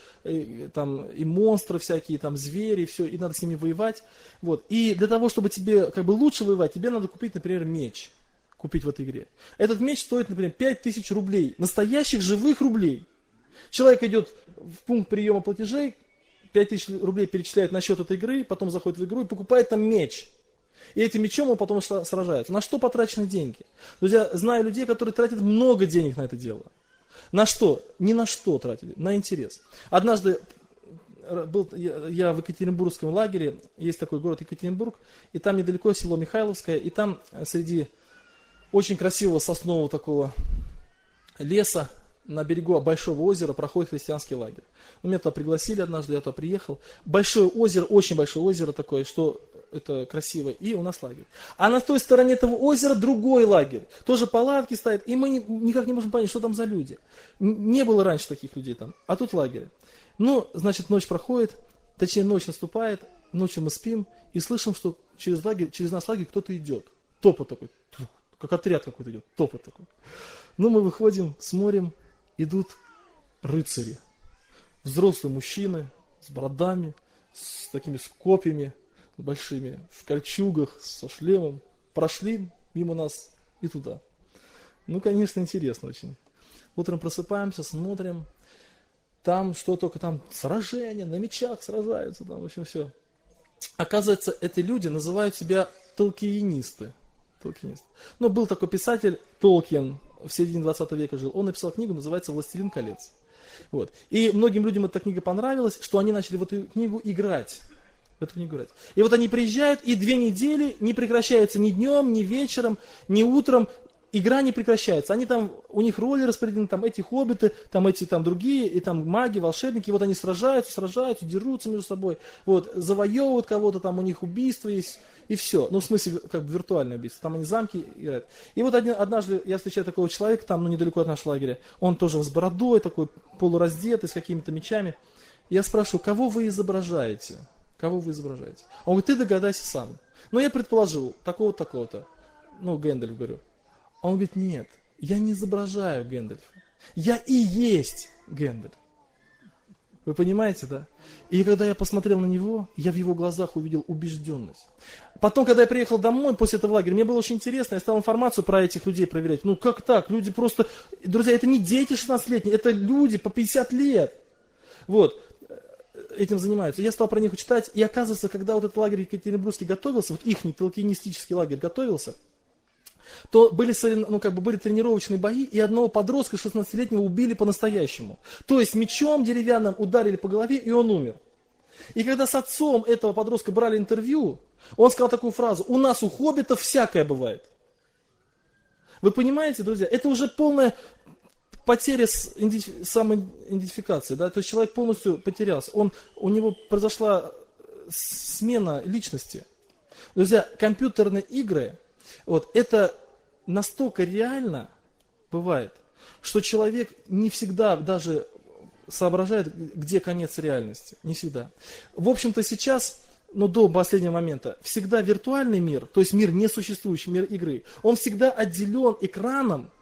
и монстры всякие, там звери, все, и надо с ними воевать. Вот. И для того, чтобы тебе как бы лучше воевать, тебе надо купить, например, меч. Купить в этой игре. Этот меч стоит, например, 5000 рублей. Настоящих живых рублей. Человек идет в пункт приема платежей, 5000 рублей перечисляет на счет этой игры, потом заходит в игру и покупает там меч. И этим мечом он потом сражается. На что потрачены деньги? Друзья, знаю людей, которые тратят много денег на это дело. На что? Ни на что тратили, на интерес. Однажды был я в Екатеринбургском лагере, есть такой город Екатеринбург, и там недалеко село Михайловское, и там среди очень красивого соснового такого леса на берегу большого озера проходит христианский лагерь. Меня туда пригласили однажды, я туда приехал. Большое озеро, очень большое озеро такое, что это красиво, и у нас лагерь. А на той стороне этого озера другой лагерь. Тоже палатки стоят, и мы никак не можем понять, что там за люди. Не было раньше таких людей там, а тут лагерь. Ну, значит, ночь проходит, точнее, ночь наступает, ночью мы спим, и слышим, что через наш лагерь кто-то идет. Топот такой, как отряд какой-то идет, топот такой. Ну, мы выходим, смотрим, идут рыцари. Взрослые мужчины с бородами, с такими копьями большими, в кольчугах, со шлемом. Прошли мимо нас и туда. Ну, конечно, интересно очень. Утром просыпаемся, смотрим. Там что только там, сражения, на мечах сражаются, там, в общем, все. Оказывается, эти люди называют себя толкиенисты. Ну, был такой писатель Толкиен, в середине 20 века жил. Он написал книгу, называется «Властелин колец». Вот. И многим людям эта книга понравилась, что они начали в эту книгу играть. И вот они приезжают, и 2 недели не прекращаются ни днем, ни вечером, ни утром. игра не прекращается. Они там, у них роли распределены, там эти хоббиты, там эти там другие, и там маги, волшебники, вот они сражаются, дерутся между собой, вот, завоевывают кого-то, там у них убийства есть, и все. Ну, в смысле, как бы виртуальное убийство, там они замки играют. И вот однажды я встречаю такого человека, там, ну, недалеко от нашего лагеря, он тоже с бородой, такой полураздетый, с какими-то мечами. Я спрашиваю, кого вы изображаете? Кого вы изображаете? Он говорит, ты догадайся сам. Ну, я предположил, такого-то, такого-то. Ну, Гэндальф, говорю. Он говорит, нет, я не изображаю Гэндальфа. Я и есть Гэндальф. Вы понимаете, да? И когда я посмотрел на него, я в его глазах увидел убежденность. Потом, когда я приехал домой после этого лагеря, мне было очень интересно, я стал информацию про этих людей проверять. Ну, как так? Люди просто... Друзья, это не дети 16-летние, это люди по 50 лет. Вот. Этим занимаются. Я стал про них читать, и оказывается, когда вот этот лагерь Екатеринбургский готовился, вот их толкинистический лагерь готовился, то были, ну, как бы были тренировочные бои, и одного подростка 16-летнего убили по-настоящему. То есть мечом деревянным ударили по голове, и он умер. И когда с отцом этого подростка брали интервью, он сказал такую фразу: у нас у хоббитов всякое бывает. Вы понимаете, друзья, это уже полная потеря самоидентификации, да? То есть человек полностью потерялся, у него произошла смена личности. Друзья, компьютерные игры, вот, это настолько реально бывает, что человек не всегда даже соображает, где конец реальности. Не всегда. В общем-то сейчас, но до последнего момента, всегда виртуальный мир, то есть мир несуществующий, мир игры, он всегда отделен экраном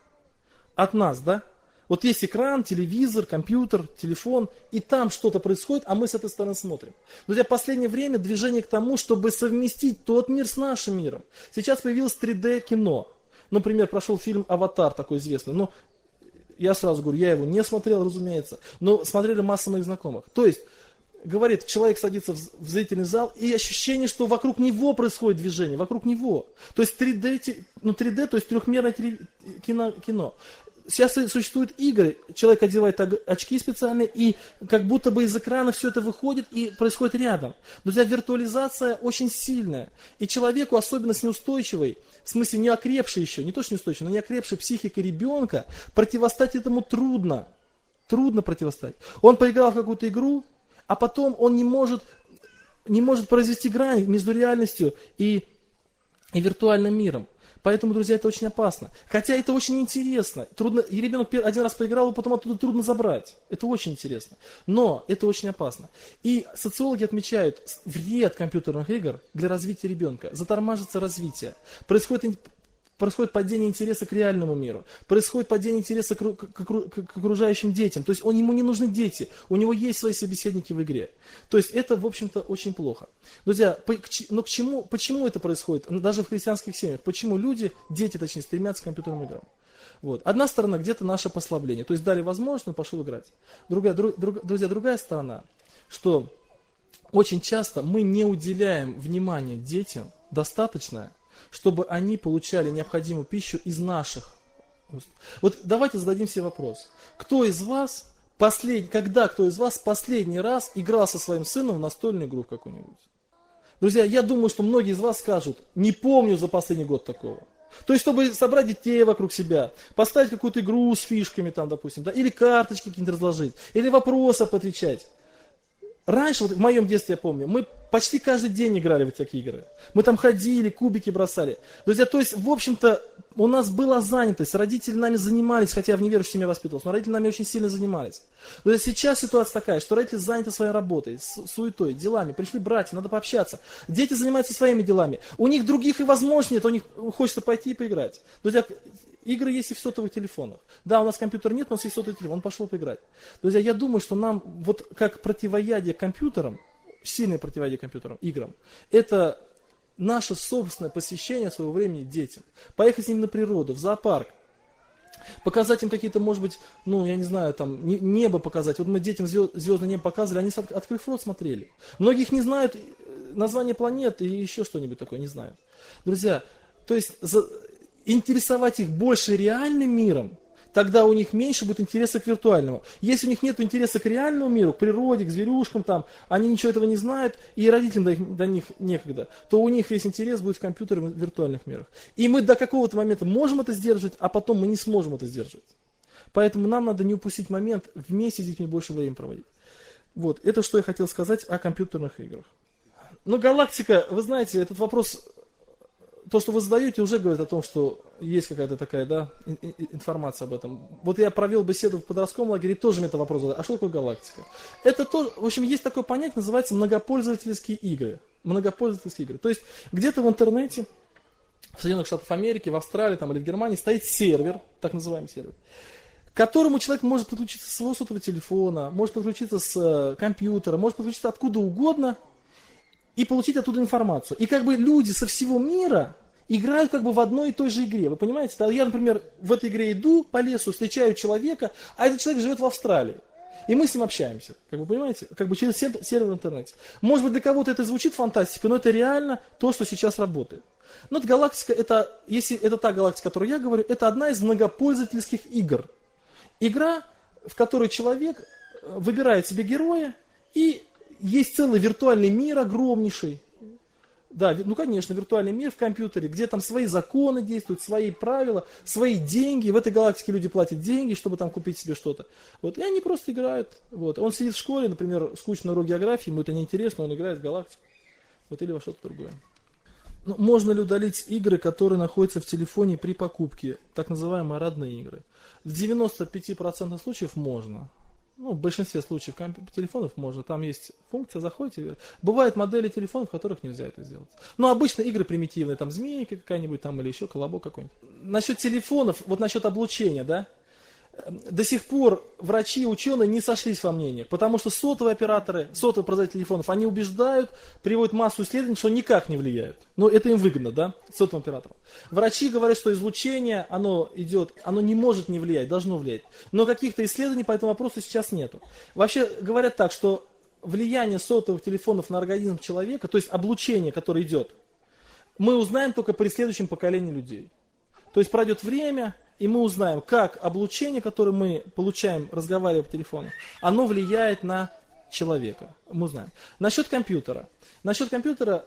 от нас, да? Вот есть экран, телевизор, компьютер, телефон, и там что-то происходит, а мы с этой стороны смотрим. Друзья, в последнее время движение к тому, чтобы совместить тот мир с нашим миром. Сейчас появилось 3D-кино. Например, прошел фильм «Аватар», такой известный. Но я сразу говорю, я его не смотрел, разумеется, но смотрели масса моих знакомых. То есть, говорит, человек садится в зрительный зал, и ощущение, что вокруг него происходит движение, вокруг него. То есть 3D, ну 3D, то есть трехмерное кино. Сейчас существуют игры, человек одевает очки специальные, и как будто бы из экрана все это выходит и происходит рядом. Друзья, виртуализация очень сильная. И человеку, особенно с неустойчивой, в смысле не окрепшей еще, не то что неустойчивой, но не окрепшей психикой ребенка, противостать этому трудно. Трудно противостать. Он поиграл в какую-то игру, а потом он не может произвести грань между реальностью и виртуальным миром. Поэтому, друзья, это очень опасно. Хотя это очень интересно. Трудно, и ребенок один раз поиграл, а потом оттуда трудно забрать. Это очень интересно. Но это очень опасно. И социологи отмечают вред компьютерных игр для развития ребенка. Затормаживается развитие. Происходит падение интереса к реальному миру. Происходит падение интереса к окружающим детям. То есть ему не нужны дети. У него есть свои собеседники в игре. То есть это, в общем-то, очень плохо. Друзья, но почему это происходит? Даже в христианских семьях. Почему дети, точнее, стремятся к компьютерным играм? Вот. Одна сторона, где-то наше послабление. То есть дали возможность, он пошел играть. Друзья, другая сторона, что очень часто мы не уделяем внимания детям достаточно, чтобы они получали необходимую пищу из наших уст. Вот давайте зададим себе вопрос. Кто из вас последний раз играл со своим сыном в настольную игру какую-нибудь? Друзья, я думаю, что многие из вас скажут, не помню за последний год такого. То есть, чтобы собрать детей вокруг себя, поставить какую-то игру с фишками, там, допустим, да, или карточки какие-то разложить, или вопросы отвечать. Раньше, вот в моем детстве я помню, мы почти каждый день играли в такие игры. Мы там ходили, кубики бросали. Друзья, то есть, в общем-то, у нас была занятость, родители нами занимались, хотя я в неверующей семье воспитывался, но родители нами очень сильно занимались. Друзья, сейчас ситуация такая, что родители заняты своей работой, суетой, делами, пришли братья, надо пообщаться. Дети занимаются своими делами. У них других и возможностей нет, у них хочется пойти и поиграть. Друзья, игры есть и в сотовых телефонах. Да, у нас компьютера нет, но у нас есть сотовый телефон, он пошел поиграть. Друзья, я думаю, что нам вот как противоядие компьютерам, сильное противоядие компьютерам, играм, это наше собственное посвящение своего времени детям. Поехать с ними на природу, в зоопарк, показать им какие-то, может быть, ну, я не знаю, там, небо показать. Вот мы детям звездное небо показывали, они, открыв рот, смотрели. Многих не знают название планет и еще что-нибудь такое, не знают. Друзья, то есть интересовать их больше реальным миром, тогда у них меньше будет интереса к виртуальному. Если у них нет интереса к реальному миру, к природе, к зверюшкам, там, они ничего этого не знают, и родителям до них некогда, то у них весь интерес будет в компьютере, в виртуальных мирах. И мы до какого-то момента можем это сдерживать, а потом мы не сможем это сдерживать. Поэтому нам надо не упустить момент вместе с детьми больше времени проводить. Вот, это что я хотел сказать о компьютерных играх. Но галактика, вы знаете, этот вопрос, то, что вы задаете, уже говорит о том, что есть какая-то такая, да, информация об этом. Вот я провел беседу в подростковом лагере, тоже мне этот вопрос задали. А что такое галактика? Это тоже, в общем, есть такое понятие, называется многопользовательские игры. Многопользовательские игры. То есть где-то в интернете, в Соединенных Штатах Америки, в Австралии там, или в Германии стоит сервер, так называемый сервер, к которому человек может подключиться с своего сотового телефона, может подключиться с компьютера, может подключиться откуда угодно и получить оттуда информацию. И как бы люди со всего мира играют как бы в одной и той же игре. Вы понимаете? Я, например, в этой игре иду по лесу, встречаю человека, а этот человек живет в Австралии. И мы с ним общаемся. Как вы понимаете? Как бы через сервер в интернете. Может быть, для кого-то это звучит фантастикой, но это реально то, что сейчас работает. Но галактика, это, если это та галактика, о которой я говорю, это одна из многопользовательских игр. Игра, в которой человек выбирает себе героя, и есть целый виртуальный мир огромнейший. Да, ну конечно, виртуальный мир в компьютере, где там свои законы действуют, свои правила, свои деньги. В этой галактике люди платят деньги, чтобы там купить себе что-то. Вот, и они просто играют. Вот. Он сидит в школе, например, скучный урок географии, ему это неинтересно, он играет в галактику. Вот, или во что-то другое. Ну, можно ли удалить игры, которые находятся в телефоне при покупке, так называемые родные игры? В 95% случаев можно. Ну, в большинстве случаев телефонов можно. Там есть функция, заходите. Бывают модели телефонов, в которых нельзя это сделать. Но обычно игры примитивные, там змейка какая-нибудь, там или еще колобок какой-нибудь. Насчет телефонов, вот насчет облучения, да, до сих пор врачи и ученые не сошлись во мнениях, потому что сотовые операторы, сотовые производители телефонов, они убеждают, приводят массу исследований, что никак не влияют. Но это им выгодно, да, сотовым операторам. Врачи говорят, что излучение, оно идет, оно не может не влиять, должно влиять. Но каких-то исследований по этому вопросу сейчас нету. Вообще говорят так, что влияние сотовых телефонов на организм человека, то есть облучение, которое идет, мы узнаем только при следующем поколении людей. То есть пройдет время, и мы узнаем, как облучение, которое мы получаем, разговаривая по телефону, оно влияет на человека. Мы узнаем. Насчет компьютера. Насчет компьютера,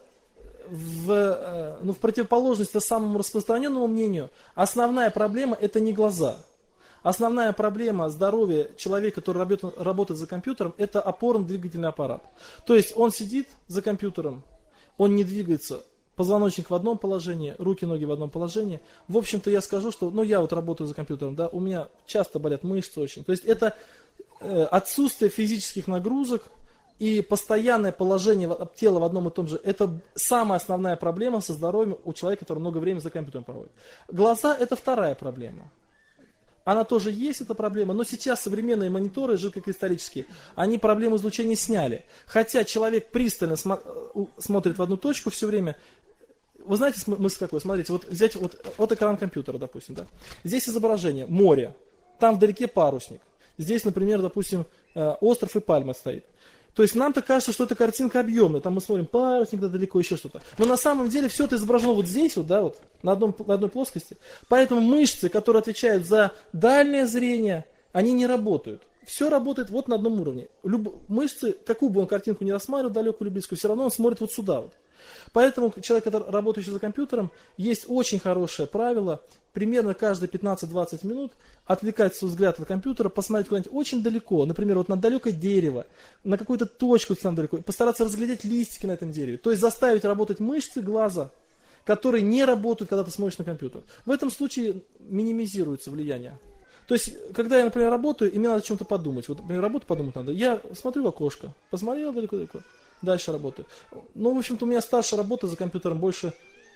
в противоположность самому распространенному мнению, основная проблема – это не глаза. Основная проблема здоровья человека, который работает за компьютером, это опорно-двигательный аппарат. То есть он сидит за компьютером, он не двигается. Позвоночник в одном положении, руки, ноги в одном положении. В общем-то, я скажу, что, я вот работаю за компьютером, да, у меня часто болят мышцы очень. То есть это отсутствие физических нагрузок и постоянное положение тела в одном и том же. Это самая основная проблема со здоровьем у человека, который много времени за компьютером проводит. Глаза – это вторая проблема. Она тоже есть, эта проблема, но сейчас современные мониторы жидкокристаллические, они проблему излучения сняли. Хотя человек пристально смотрит в одну точку все время. Вы знаете смысл какой? Смотрите, вот взять вот экран компьютера, допустим, да. Здесь изображение, море, там вдалеке парусник. Здесь, например, допустим, остров и пальма стоит. То есть нам-то кажется, что эта картинка объемная, там мы смотрим парусник да, далеко, еще что-то. Но на самом деле все это изображено вот здесь, вот, да, вот, на одной плоскости. Поэтому мышцы, которые отвечают за дальнее зрение, они не работают. Все работает вот на одном уровне. Мышцы, какую бы он картинку ни рассматривал, далекую или близкую, все равно он смотрит вот сюда вот. Поэтому человек, работающий за компьютером, есть очень хорошее правило, примерно каждые 15-20 минут отвлекать свой взгляд от компьютера, посмотреть куда-нибудь очень далеко, например, вот на далекое дерево, на какую-то точку там далеко, и постараться разглядеть листики на этом дереве. То есть заставить работать мышцы глаза, которые не работают, когда ты смотришь на компьютер. В этом случае минимизируется влияние. То есть, когда я, например, работаю, и мне надо о чем-то подумать. Вот, например, работу подумать надо. Я смотрю в окошко, посмотрел далеко-далеко, дальше работаю. Ну, в общем-то, у меня старшая работа за компьютером больше,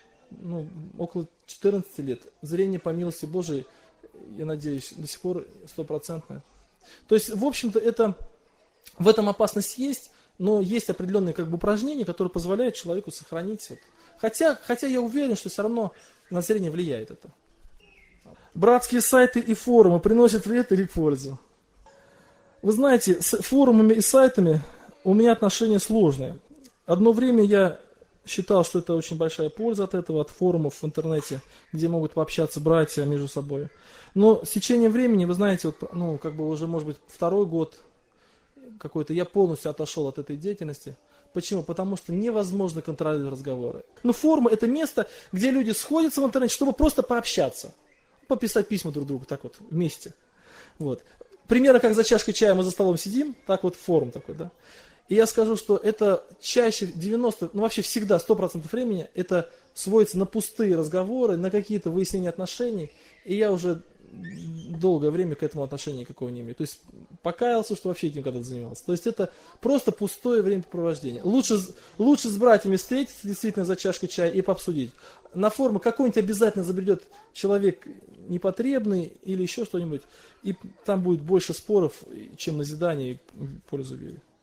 около 14 лет. Зрение, по милости Божией, я надеюсь, до сих пор 100%. То есть, в общем-то, в этом опасность есть, но есть определенные упражнения, которые позволяют человеку сохранить это. Хотя я уверен, что все равно на зрение влияет это. Братские сайты и форумы приносят вред или пользу? Вы знаете, с форумами и сайтами у меня отношения сложные. Одно время я считал, что это очень большая польза от этого, от форумов в интернете, где могут пообщаться братья между собой. Но с течением времени, вы знаете, вот, ну, как бы уже, может быть, второй год какой-то, я полностью отошел от этой деятельности. Почему? Потому что невозможно контролировать разговоры. Ну, форумы – это место, где люди сходятся в интернете, чтобы просто пообщаться, пописать письма друг другу, так вот, вместе. Вот. Примерно как за чашкой чая мы за столом сидим, так вот форум такой, да. И я скажу, что это чаще 90, ну вообще всегда 100% времени это сводится на пустые разговоры, на какие-то выяснения отношений. И я уже долгое время к этому отношения никакого не имею. То есть покаялся, что вообще этим когда-то занимался. То есть это просто пустое времяпровождение. Лучше с братьями встретиться действительно за чашкой чая и пообсудить. На форуме какой-нибудь обязательно забредет человек непотребный или еще что-нибудь. И там будет больше споров, чем назидания и пользу вере.